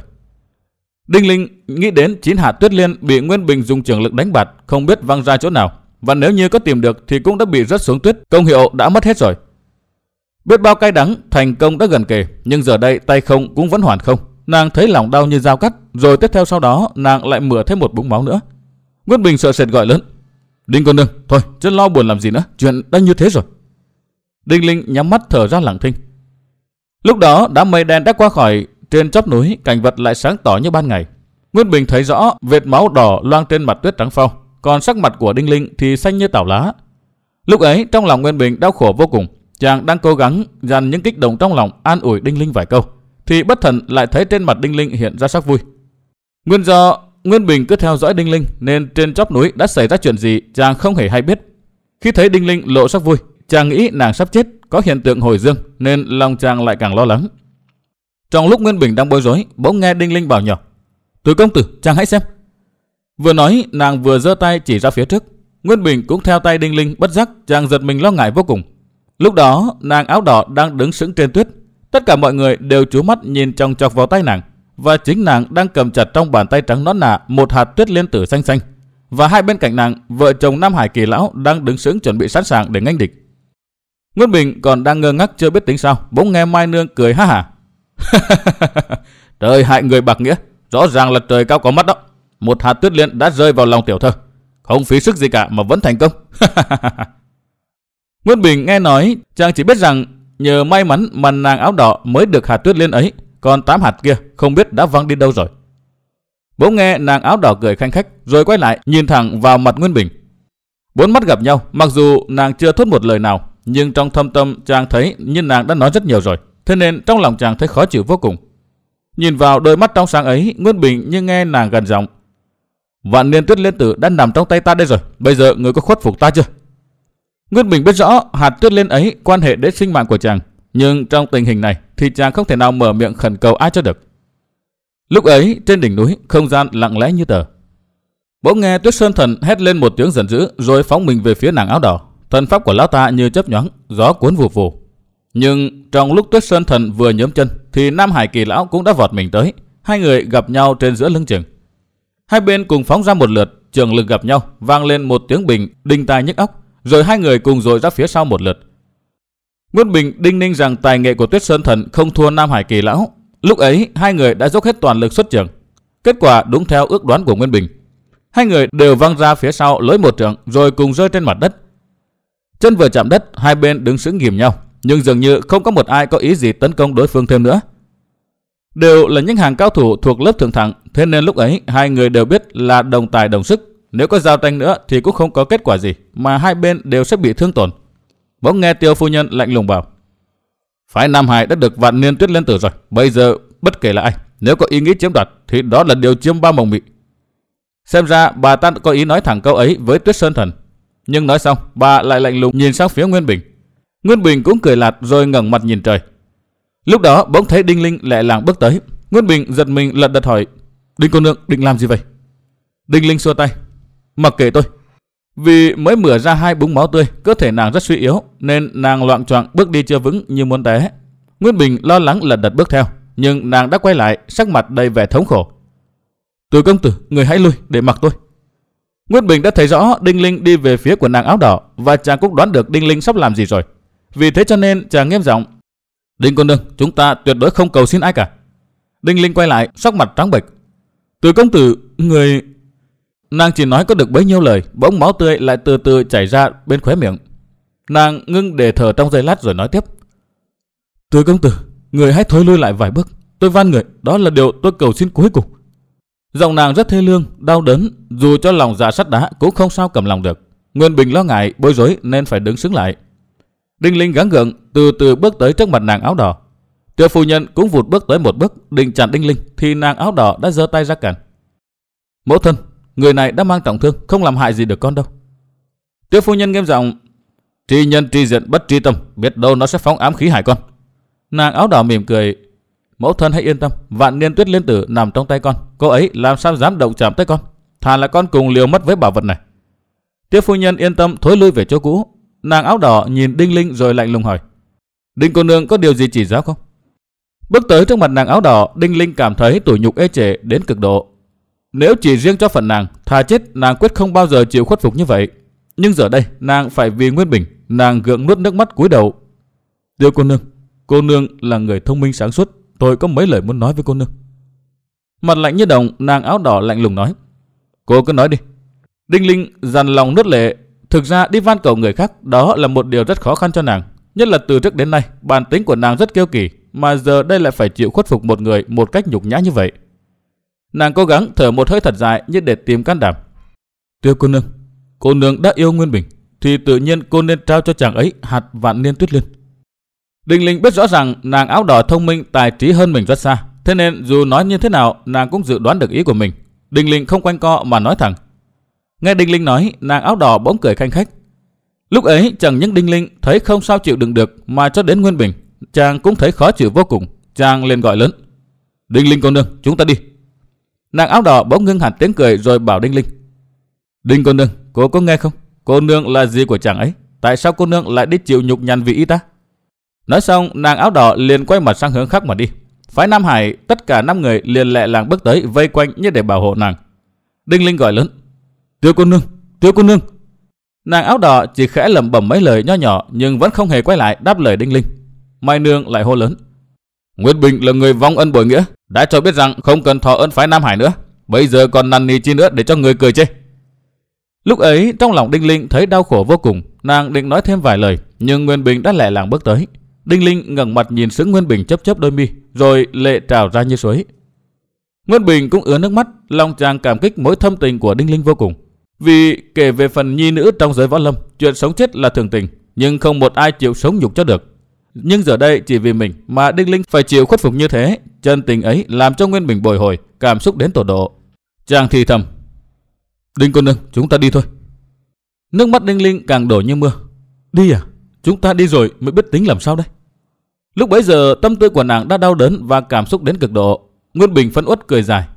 Đinh Linh nghĩ đến chín hạt tuyết liên bị Nguyên Bình dùng trường lực đánh bạt, không biết văng ra chỗ nào, và nếu như có tìm được thì cũng đã bị rớt xuống tuyết, công hiệu đã mất hết rồi. Biết bao cay đắng, thành công đã gần kề, nhưng giờ đây tay không cũng vẫn hoàn không. Nàng thấy lòng đau như dao cắt, rồi tiếp theo sau đó nàng lại mửa thêm một búng máu nữa. Nguyên Bình sợ sệt gọi lớn, "Đinh cô nương, thôi chứ lo buồn làm gì nữa, chuyện đã như thế rồi." Đinh Linh nhắm mắt thở ra lặng thinh. Lúc đó đám mây đen đã qua khỏi, trên chóp núi cảnh vật lại sáng tỏ như ban ngày. Nguyên Bình thấy rõ vệt máu đỏ loang trên mặt tuyết trắng phau, còn sắc mặt của Đinh Linh thì xanh như tảo lá. Lúc ấy trong lòng Nguyên Bình đau khổ vô cùng, chàng đang cố gắng dằn những kích động trong lòng an ủi Đinh Linh vài câu, thì bất thần lại thấy trên mặt Đinh Linh hiện ra sắc vui. Nguyên do Nguyên Bình cứ theo dõi Đinh Linh nên trên chóp núi đã xảy ra chuyện gì chàng không hề hay biết. Khi thấy Đinh Linh lộ sắc vui, chàng nghĩ nàng sắp chết, có hiện tượng hồi dương, nên lòng chàng lại càng lo lắng. Trong lúc Nguyên Bình đang bối rối, bỗng nghe Đinh Linh bảo nhỏ, "Từ công tử, chàng hãy xem." Vừa nói nàng vừa giơ tay chỉ ra phía trước. Nguyên Bình cũng theo tay Đinh Linh, bất giác chàng giật mình lo ngại vô cùng. Lúc đó nàng áo đỏ đang đứng sững trên tuyết, tất cả mọi người đều chú mắt nhìn chòng chọc vào tay nàng, và chính nàng đang cầm chặt trong bàn tay trắng nõn nà một hạt tuyết liên tử xanh xanh, và hai bên cạnh nàng vợ chồng Nam Hải Kỳ Lão đang đứng sững chuẩn bị sẵn sàng để nghênh địch. Nguyên Bình còn đang ngơ ngác chưa biết tính sao, bỗng nghe Mai Nương cười ha hả, "Trời hại người bạc nghĩa, rõ ràng là trời cao có mắt đó. Một hạt tuyết liên đã rơi vào lòng tiểu thơ, không phí sức gì cả mà vẫn thành công." Nguyên Bình nghe nói, chàng chỉ biết rằng nhờ may mắn mà nàng áo đỏ mới được hạt tuyết liên ấy, còn tám hạt kia không biết đã văng đi đâu rồi. Bỗng nghe nàng áo đỏ cười khanh khách, rồi quay lại nhìn thẳng vào mặt Nguyên Bình. Bốn mắt gặp nhau, mặc dù nàng chưa thốt một lời nào, nhưng trong thâm tâm chàng thấy như nàng đã nói rất nhiều rồi, thế nên trong lòng chàng thấy khó chịu vô cùng. Nhìn vào đôi mắt trong sáng ấy, Nguyên Bình như nghe nàng gần giọng, "Vạn niên tuyết liên tử đã nằm trong tay ta đây rồi, bây giờ người có khuất phục ta chưa?" Nguyên Bình biết rõ hạt tuyết liên ấy quan hệ đến sinh mạng của chàng, nhưng trong tình hình này thì chàng không thể nào mở miệng khẩn cầu ai cho được. Lúc ấy trên đỉnh núi không gian lặng lẽ như tờ. Bỗng nghe Tuyết Sơn Thần hét lên một tiếng giận dữ, rồi phóng mình về phía nàng áo đỏ. Thần pháp của lão ta như chớp nhoáng, gió cuốn vù vù. Nhưng trong lúc Tuyết Sơn Thần vừa nhớm chân thì Nam Hải Kỳ Lão cũng đã vọt mình tới, hai người gặp nhau trên giữa lưng chừng. Hai bên cùng phóng ra một lượt, trường lực gặp nhau, vang lên một tiếng bình đinh tai nhức óc, rồi hai người cùng dội ra phía sau một lượt. Nguyên Bình đinh ninh rằng tài nghệ của Tuyết Sơn Thần không thua Nam Hải Kỳ Lão. Lúc ấy hai người đã dốc hết toàn lực xuất trường. Kết quả đúng theo ước đoán của Nguyên Bình. Hai người đều văng ra phía sau lối một trượng rồi cùng rơi trên mặt đất. Chân vừa chạm đất, hai bên đứng sững ghìm nhau, nhưng dường như không có một ai có ý gì tấn công đối phương thêm nữa. Đều là những hàng cao thủ thuộc lớp thượng thẳng, thế nên lúc ấy hai người đều biết là đồng tài đồng sức. Nếu có giao tranh nữa thì cũng không có kết quả gì, mà hai bên đều sẽ bị thương tổn. Bỗng nghe Tiêu phu nhân lạnh lùng bảo: phái Nam Hải đã được Vạn Niên Tuyết Liên Tử rồi, bây giờ bất kể là ai, nếu có ý nghĩ chiếm đoạt thì đó là điều chiêm bao mộng mị. Xem ra bà ta có ý nói thẳng câu ấy với Tuyết Sơn Thần. Nhưng nói xong, bà lại lạnh lùng nhìn sang phía Nguyên Bình. Nguyên Bình cũng cười lạt rồi ngẩng mặt nhìn trời. Lúc đó bỗng thấy Đinh Linh lẹ làng bước tới. Nguyên Bình giật mình lật đật hỏi: Đinh cô nương định làm gì vậy? Đinh Linh xua tay: mặc kệ tôi. Vì mới mửa ra hai búng máu tươi, cơ thể nàng rất suy yếu, nên nàng loạng choạng bước đi chưa vững như muốn té. Nguyên Bình lo lắng lật đật bước theo, nhưng nàng đã quay lại, sắc mặt đầy vẻ thống khổ. Từ công tử, người hãy lui để mặc tôi. Nguyên Bình đã thấy rõ Đinh Linh đi về phía của nàng áo đỏ, và chàng cũng đoán được Đinh Linh sắp làm gì rồi. Vì thế cho nên chàng nghiêm giọng: Đinh cô nương, chúng ta tuyệt đối không cầu xin ai cả. Đinh Linh quay lại, sắc mặt trắng bệch. Từ công tử, người... Nàng chỉ nói có được bấy nhiêu lời, bỗng máu tươi lại từ từ chảy ra bên khóe miệng. Nàng ngưng để thở trong giây lát rồi nói tiếp: Từ công tử, người hãy thối lui lại vài bước. Tôi van người, đó là điều tôi cầu xin cuối cùng. Giọng nàng rất thê lương, đau đớn, dù cho lòng dạ sắt đá cũng không sao cầm lòng được. Nguyên Bình lo ngại, bối rối nên phải đứng sững lại. Đinh Linh gắng gượng từ từ bước tới trước mặt nàng áo đỏ. Tiêu phu nhân cũng vụt bước tới một bước định chặn Đinh Linh, thì nàng áo đỏ đã giơ tay ra cản. Mẫu thân, người này đã mang trọng thương, không làm hại gì được con đâu. Tiêu phu nhân nghiêm giọng: Tri nhân tri diện bất tri tâm, biết đâu nó sẽ phóng ám khí hại con. Nàng áo đỏ mỉm cười: Mẫu thân hãy yên tâm, Vạn Niên Tuyết Liên Tử nằm trong tay con, cô ấy làm sao dám động chạm tới con. Thà là con cùng liều mất với bảo vật này. Tiêu phu nhân yên tâm thối lui về chỗ cũ. Nàng áo đỏ nhìn Đinh Linh rồi lạnh lùng hỏi: Đinh cô nương có điều gì chỉ giáo không? Bước tới trước mặt nàng áo đỏ, Đinh Linh cảm thấy tủi nhục ê chề đến cực độ. Nếu chỉ riêng cho phần nàng, thà chết nàng quyết không bao giờ chịu khuất phục như vậy. Nhưng giờ đây nàng phải vì Nguyên Bình, nàng gượng nuốt nước mắt cúi đầu. Tiêu cô nương, cô nương là người thông minh sáng suốt, tôi có mấy lời muốn nói với cô nương. Mặt lạnh như đồng, nàng áo đỏ lạnh lùng nói: Cô cứ nói đi. Đinh Linh dằn lòng nuốt lệ. Thực ra đi van cầu người khác đó là một điều rất khó khăn cho nàng. Nhất là từ trước đến nay bản tính của nàng rất kiêu kỳ, mà giờ đây lại phải chịu khuất phục một người một cách nhục nhã như vậy. Nàng cố gắng thở một hơi thật dài như để tìm can đảm. Tiêu cô nương, cô nương đã yêu Nguyên Bình, thì tự nhiên cô nên trao cho chàng ấy hạt Vạn Niên Tuyết Liên. Đinh Linh biết rõ rằng nàng áo đỏ thông minh tài trí hơn mình rất xa, thế nên dù nói như thế nào nàng cũng dự đoán được ý của mình. Đinh Linh không quanh co mà nói thẳng. Nghe Đinh Linh nói, nàng áo đỏ bỗng cười khanh khách. Lúc ấy chẳng những Đinh Linh thấy không sao chịu đựng được, mà cho đến Nguyên Bình chàng cũng thấy khó chịu vô cùng. Chàng liền gọi lớn: Đinh Linh cô nương, chúng ta đi. Nàng áo đỏ bỗng ngưng hẳn tiếng cười rồi bảo Đinh Linh: Đinh cô nương, cô có nghe không? Cô nương là gì của chàng ấy? Tại sao cô nương lại đi chịu nhục nhằn vì y ta? Nói xong, nàng áo đỏ liền quay mặt sang hướng khác mà đi. Phái Nam Hải tất cả năm người liền lẹ làng bước tới vây quanh như để bảo hộ nàng. Đinh Linh gọi lớn: Tiêu cô nương, Tiêu cô nương. Nàng áo đỏ chỉ khẽ lẩm bẩm mấy lời nho nhỏ nhưng vẫn không hề quay lại đáp lời Đinh Linh. Mai nương lại hô lớn: Nguyên Bình là người vong ân bội nghĩa, đã cho biết rằng không cần thọ ơn phái Nam Hải nữa, bây giờ còn năn nỉ chi nữa để cho người cười chê. Lúc ấy trong lòng Đinh Linh thấy đau khổ vô cùng, nàng định nói thêm vài lời nhưng Nguyên Bình đã lẹ làng bước tới. Đinh Linh ngẩng mặt nhìn sững Nguyên Bình chớp chớp đôi mi, rồi lệ trào ra như suối. Nguyên Bình cũng ứa nước mắt, lòng chàng cảm kích mối thâm tình của Đinh Linh vô cùng. Vì kể về phần nhi nữ trong giới võ lâm, chuyện sống chết là thường tình, nhưng không một ai chịu sống nhục cho được. Nhưng giờ đây chỉ vì mình mà Đinh Linh phải chịu khuất phục như thế, chân tình ấy làm cho Nguyên Bình bồi hồi, cảm xúc đến tột độ. Chàng thì thầm: Đinh cô nương, chúng ta đi thôi. Nước mắt Đinh Linh càng đổ như mưa. Đi à? Chúng ta đi rồi mới biết tính làm sao đây? Lúc bấy giờ tâm tư của nàng đã đau đớn và cảm xúc đến cực độ. Nguyên Bình phẫn uất cười dài: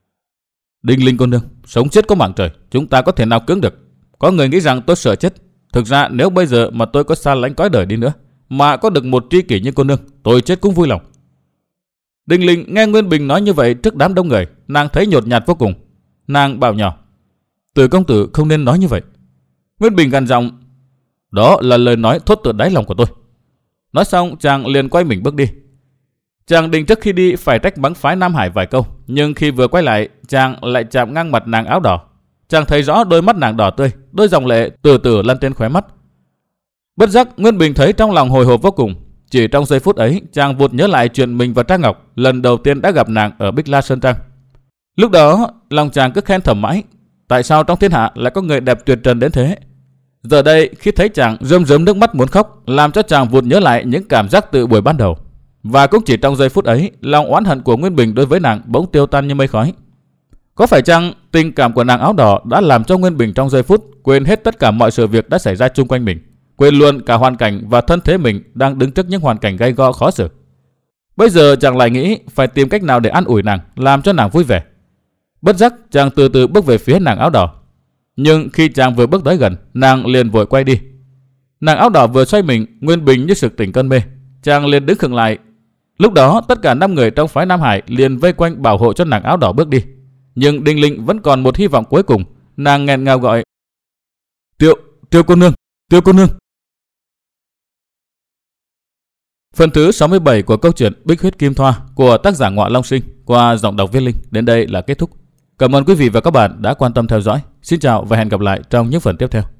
Đinh Linh cô nương, sống chết có mạng trời, chúng ta có thể nào cưỡng được? Có người nghĩ rằng tôi sợ chết. Thực ra nếu bây giờ mà tôi có xa lánh cõi đời đi nữa, mà có được một tri kỷ như cô nương, tôi chết cũng vui lòng. Đinh Linh nghe Nguyên Bình nói như vậy trước đám đông người, nàng thấy nhột nhạt vô cùng. Nàng bảo nhỏ: Từ công tử không nên nói như vậy. Nguyên Bình gằn giọng: Đó là lời nói thốt từ đáy lòng của tôi. Nói xong chàng liền quay mình bước đi. Chàng định trước khi đi phải trách bắn phái Nam Hải vài câu, nhưng khi vừa quay lại, chàng lại chạm ngang mặt nàng áo đỏ. Chàng thấy rõ đôi mắt nàng đỏ tươi, đôi dòng lệ từ từ lăn trên khóe mắt. Bất giác Nguyên Bình thấy trong lòng hồi hộp vô cùng. Chỉ trong giây phút ấy, chàng vụt nhớ lại chuyện mình và Trang Ngọc lần đầu tiên đã gặp nàng ở Bích La Sơn Trang. Lúc đó lòng chàng cứ khen thầm mãi, tại sao trong thiên hạ lại có người đẹp tuyệt trần đến thế. Giờ đây khi thấy chàng rơm rớm nước mắt muốn khóc, làm cho chàng vụt nhớ lại những cảm giác từ buổi ban đầu. Và cũng chỉ trong giây phút ấy, lòng oán hận của Nguyên Bình đối với nàng bỗng tiêu tan như mây khói. Có phải chăng tình cảm của nàng áo đỏ đã làm cho Nguyên Bình trong giây phút quên hết tất cả mọi sự việc đã xảy ra chung quanh mình, quên luôn cả hoàn cảnh và thân thế mình đang đứng trước những hoàn cảnh gay go khó xử. Bây giờ chàng lại nghĩ phải tìm cách nào để an ủi nàng, làm cho nàng vui vẻ. Bất giác chàng từ từ bước về phía nàng áo đỏ. Nhưng khi chàng vừa bước tới gần, nàng liền vội quay đi. Nàng áo đỏ vừa xoay mình, Nguyên Bình như sực tỉnh cơn mê, chàng liền đứng khựng lại. Lúc đó tất cả năm người trong phái Nam Hải liền vây quanh bảo hộ cho nàng áo đỏ bước đi. Nhưng Đinh Linh vẫn còn một hy vọng cuối cùng, nàng nghẹn ngào gọi: Tiêu, Tiêu cô nương, Tiêu cô nương. Phần thứ sáu mươi bảy của câu chuyện Bích Huyết Kim Thoa của tác giả Ngọa Long Sinh qua giọng đọc Viết Linh đến đây là kết thúc. Cảm ơn quý vị và các bạn đã quan tâm theo dõi. Xin chào và hẹn gặp lại trong những phần tiếp theo.